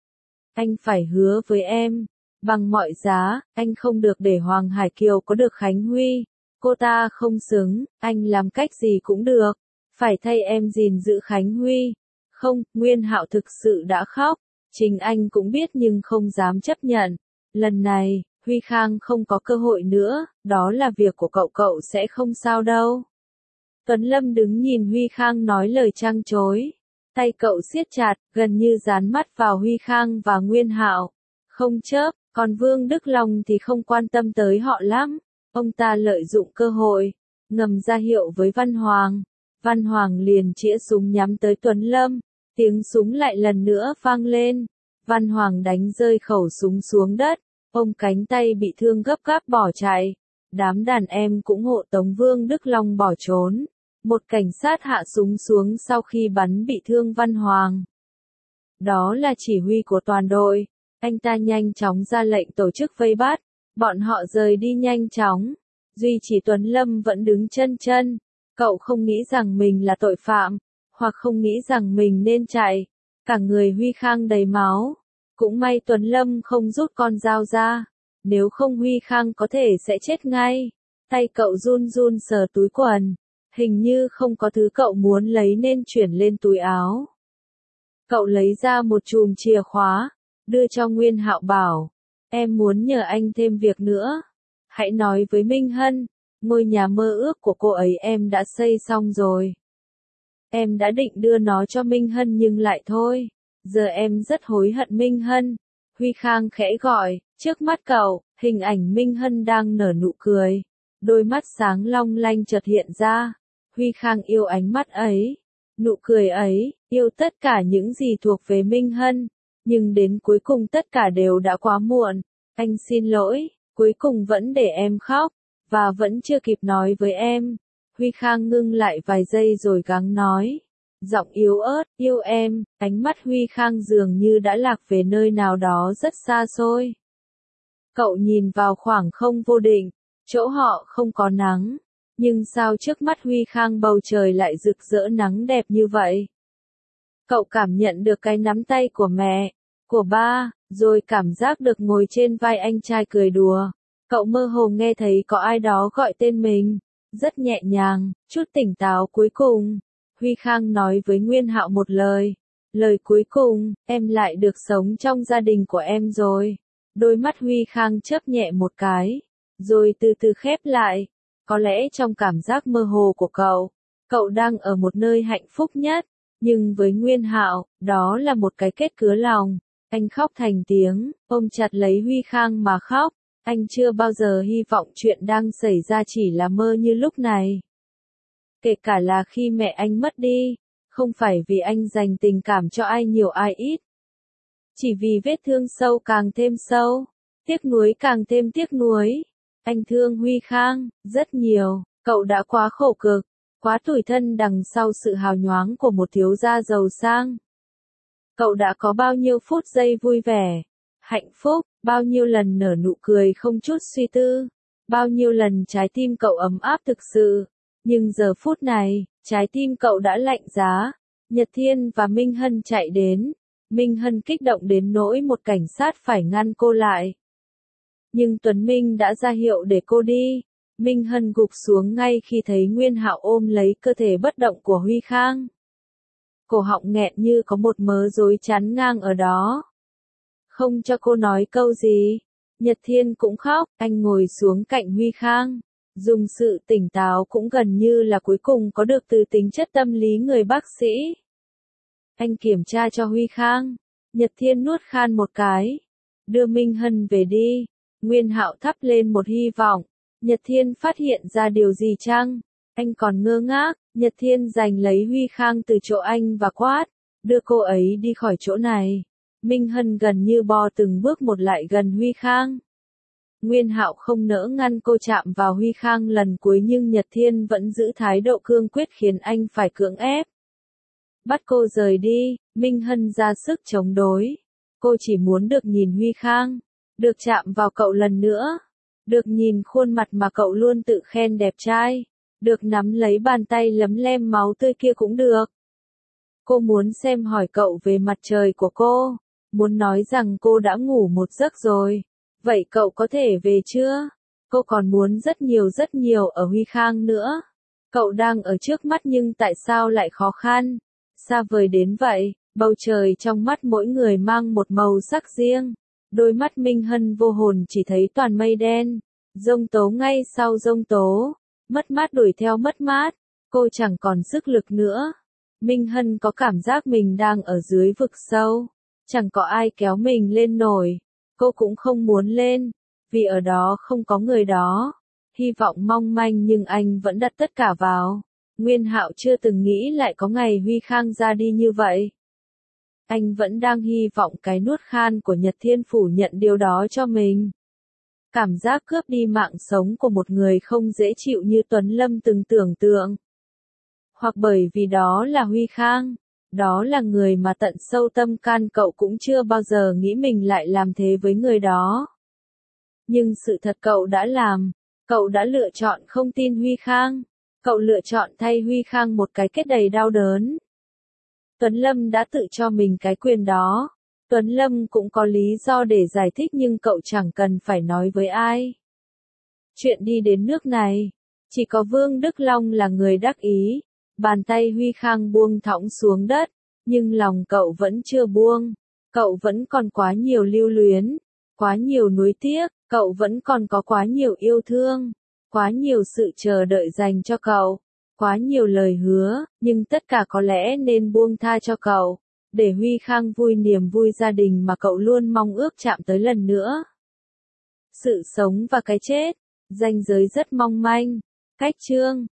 Anh phải hứa với em, bằng mọi giá, anh không được để Hoàng Hải Kiều có được Khánh Huy. Cô ta không xứng, anh làm cách gì cũng được. Phải thay em gìn giữ Khánh Huy. Không, Nguyên Hạo thực sự đã khóc. Chính anh cũng biết nhưng không dám chấp nhận. Lần này, Huy Khang không có cơ hội nữa, đó là việc của cậu sẽ không sao đâu. Tuấn Lâm đứng nhìn Huy Khang nói lời trăng trối. Tay cậu siết chặt, gần như dán mắt vào Huy Khang và Nguyên Hạo. Không chớp, còn Vương Đức Long thì không quan tâm tới họ lắm. Ông ta lợi dụng cơ hội, ngầm ra hiệu với Văn Hoàng. Văn Hoàng liền chĩa súng nhắm tới Tuấn Lâm. Tiếng súng lại lần nữa vang lên. Văn Hoàng đánh rơi khẩu súng xuống đất. Ông cánh tay bị thương gấp gáp bỏ chạy. Đám đàn em cũng hộ tống Vương Đức Long bỏ trốn. Một cảnh sát hạ súng xuống sau khi bắn bị thương Văn Hoàng. Đó là chỉ huy của toàn đội. Anh ta nhanh chóng ra lệnh tổ chức vây bắt. Bọn họ rời đi nhanh chóng. Duy chỉ Tuấn Lâm vẫn đứng chân chân. Cậu không nghĩ rằng mình là tội phạm, hoặc không nghĩ rằng mình nên chạy. Cả người Huy Khang đầy máu. Cũng may Tuấn Lâm không rút con dao ra. Nếu không Huy Khang có thể sẽ chết ngay. Tay cậu run run sờ túi quần. Hình như không có thứ cậu muốn lấy nên chuyển lên túi áo. Cậu lấy ra một chùm chìa khóa, đưa cho Nguyên Hạo bảo. Em muốn nhờ anh thêm việc nữa. Hãy nói với Minh Hân, ngôi nhà mơ ước của cô ấy em đã xây xong rồi. Em đã định đưa nó cho Minh Hân nhưng lại thôi. Giờ em rất hối hận Minh Hân. Huy Khang khẽ gọi, trước mắt cậu, hình ảnh Minh Hân đang nở nụ cười. Đôi mắt sáng long lanh chợt hiện ra. Huy Khang yêu ánh mắt ấy, nụ cười ấy, yêu tất cả những gì thuộc về Minh Hân. Nhưng đến cuối cùng tất cả đều đã quá muộn. Anh xin lỗi, cuối cùng vẫn để em khóc, và vẫn chưa kịp nói với em. Huy Khang ngưng lại vài giây rồi gắng nói. Giọng yếu ớt, yêu em, ánh mắt Huy Khang dường như đã lạc về nơi nào đó rất xa xôi. Cậu nhìn vào khoảng không vô định, chỗ họ không có nắng. Nhưng sao trước mắt Huy Khang bầu trời lại rực rỡ nắng đẹp như vậy? Cậu cảm nhận được cái nắm tay của mẹ, của ba, rồi cảm giác được ngồi trên vai anh trai cười đùa. Cậu mơ hồ nghe thấy có ai đó gọi tên mình, rất nhẹ nhàng, chút tỉnh táo cuối cùng. Huy Khang nói với Nguyên Hạo một lời. Lời cuối cùng, em lại được sống trong gia đình của em rồi. Đôi mắt Huy Khang chớp nhẹ một cái, rồi từ từ khép lại. Có lẽ trong cảm giác mơ hồ của cậu đang ở một nơi hạnh phúc nhất, nhưng với Nguyên Hạo, đó là một cái kết cứa lòng. Anh khóc thành tiếng, ôm chặt lấy Huy Khang mà khóc. Anh chưa bao giờ hy vọng chuyện đang xảy ra chỉ là mơ như lúc này. Kể cả là khi mẹ anh mất đi, không phải vì anh dành tình cảm cho ai nhiều ai ít. Chỉ vì vết thương sâu càng thêm sâu, tiếc nuối càng thêm tiếc nuối. Anh thương Huy Khang, rất nhiều, cậu đã quá khổ cực, quá tủi thân đằng sau sự hào nhoáng của một thiếu gia giàu sang. Cậu đã có bao nhiêu phút giây vui vẻ, hạnh phúc, bao nhiêu lần nở nụ cười không chút suy tư, bao nhiêu lần trái tim cậu ấm áp thực sự. Nhưng giờ phút này, trái tim cậu đã lạnh giá. Nhật Thiên và Minh Hân chạy đến. Minh Hân kích động đến nỗi một cảnh sát phải ngăn cô lại. Nhưng Tuấn Minh đã ra hiệu để cô đi. Minh Hân gục xuống ngay khi thấy Nguyên Hạo ôm lấy cơ thể bất động của Huy Khang. Cổ họng nghẹn như có một mớ rối chắn ngang ở đó. Không cho cô nói câu gì. Nhật Thiên cũng khóc, anh ngồi xuống cạnh Huy Khang. Dùng sự tỉnh táo cũng gần như là cuối cùng có được từ tính chất tâm lý người bác sĩ. Anh kiểm tra cho Huy Khang. Nhật Thiên nuốt khan một cái. Đưa Minh Hân về đi. Nguyên Hạo thắp lên một hy vọng. Nhật Thiên phát hiện ra điều gì chăng? Anh còn ngơ ngác. Nhật Thiên giành lấy Huy Khang từ chỗ anh và quát. Đưa cô ấy đi khỏi chỗ này. Minh Hân gần như bò từng bước một lại gần Huy Khang. Nguyên Hạo không nỡ ngăn cô chạm vào Huy Khang lần cuối nhưng Nhật Thiên vẫn giữ thái độ cương quyết khiến anh phải cưỡng ép. Bắt cô rời đi. Minh Hân ra sức chống đối. Cô chỉ muốn được nhìn Huy Khang. Được chạm vào cậu lần nữa. Được nhìn khuôn mặt mà cậu luôn tự khen đẹp trai. Được nắm lấy bàn tay lấm lem máu tươi kia cũng được. Cô muốn xem hỏi cậu về mặt trời của cô. Muốn nói rằng cô đã ngủ một giấc rồi. Vậy cậu có thể về chưa? Cô còn muốn rất nhiều ở Huy Khang nữa. Cậu đang ở trước mắt nhưng tại sao lại khó khăn? Xa vời đến vậy, bầu trời trong mắt mỗi người mang một màu sắc riêng. Đôi mắt Minh Hân vô hồn chỉ thấy toàn mây đen. Giông tố ngay sau giông tố. Mất mát đuổi theo mất mát. Cô chẳng còn sức lực nữa. Minh Hân có cảm giác mình đang ở dưới vực sâu. Chẳng có ai kéo mình lên nổi. Cô cũng không muốn lên. Vì ở đó không có người đó. Hy vọng mong manh nhưng anh vẫn đặt tất cả vào. Nguyên Hạo chưa từng nghĩ lại có ngày Huy Khang ra đi như vậy. Anh vẫn đang hy vọng cái nuốt khan của Nhật Thiên phủ nhận điều đó cho mình. Cảm giác cướp đi mạng sống của một người không dễ chịu như Tuấn Lâm từng tưởng tượng. Hoặc bởi vì đó là Huy Khang. Đó là người mà tận sâu tâm can cậu cũng chưa bao giờ nghĩ mình lại làm thế với người đó. Nhưng sự thật cậu đã làm. Cậu đã lựa chọn không tin Huy Khang. Cậu lựa chọn thay Huy Khang một cái kết đầy đau đớn. Tuấn Lâm đã tự cho mình cái quyền đó. Tuấn Lâm cũng có lý do để giải thích nhưng cậu chẳng cần phải nói với ai. Chuyện đi đến nước này. Chỉ có Vương Đức Long là người đắc ý. Bàn tay Huy Khang buông thõng xuống đất. Nhưng lòng cậu vẫn chưa buông. Cậu vẫn còn quá nhiều lưu luyến. Quá nhiều nuối tiếc. Cậu vẫn còn có quá nhiều yêu thương. Quá nhiều sự chờ đợi dành cho cậu. Quá nhiều lời hứa. Nhưng tất cả có lẽ nên buông tha cho cậu. Để Huy Khang vui niềm vui gia đình mà cậu luôn mong ước chạm tới lần nữa. Sự sống và cái chết. Ranh giới rất mong manh. Cách chương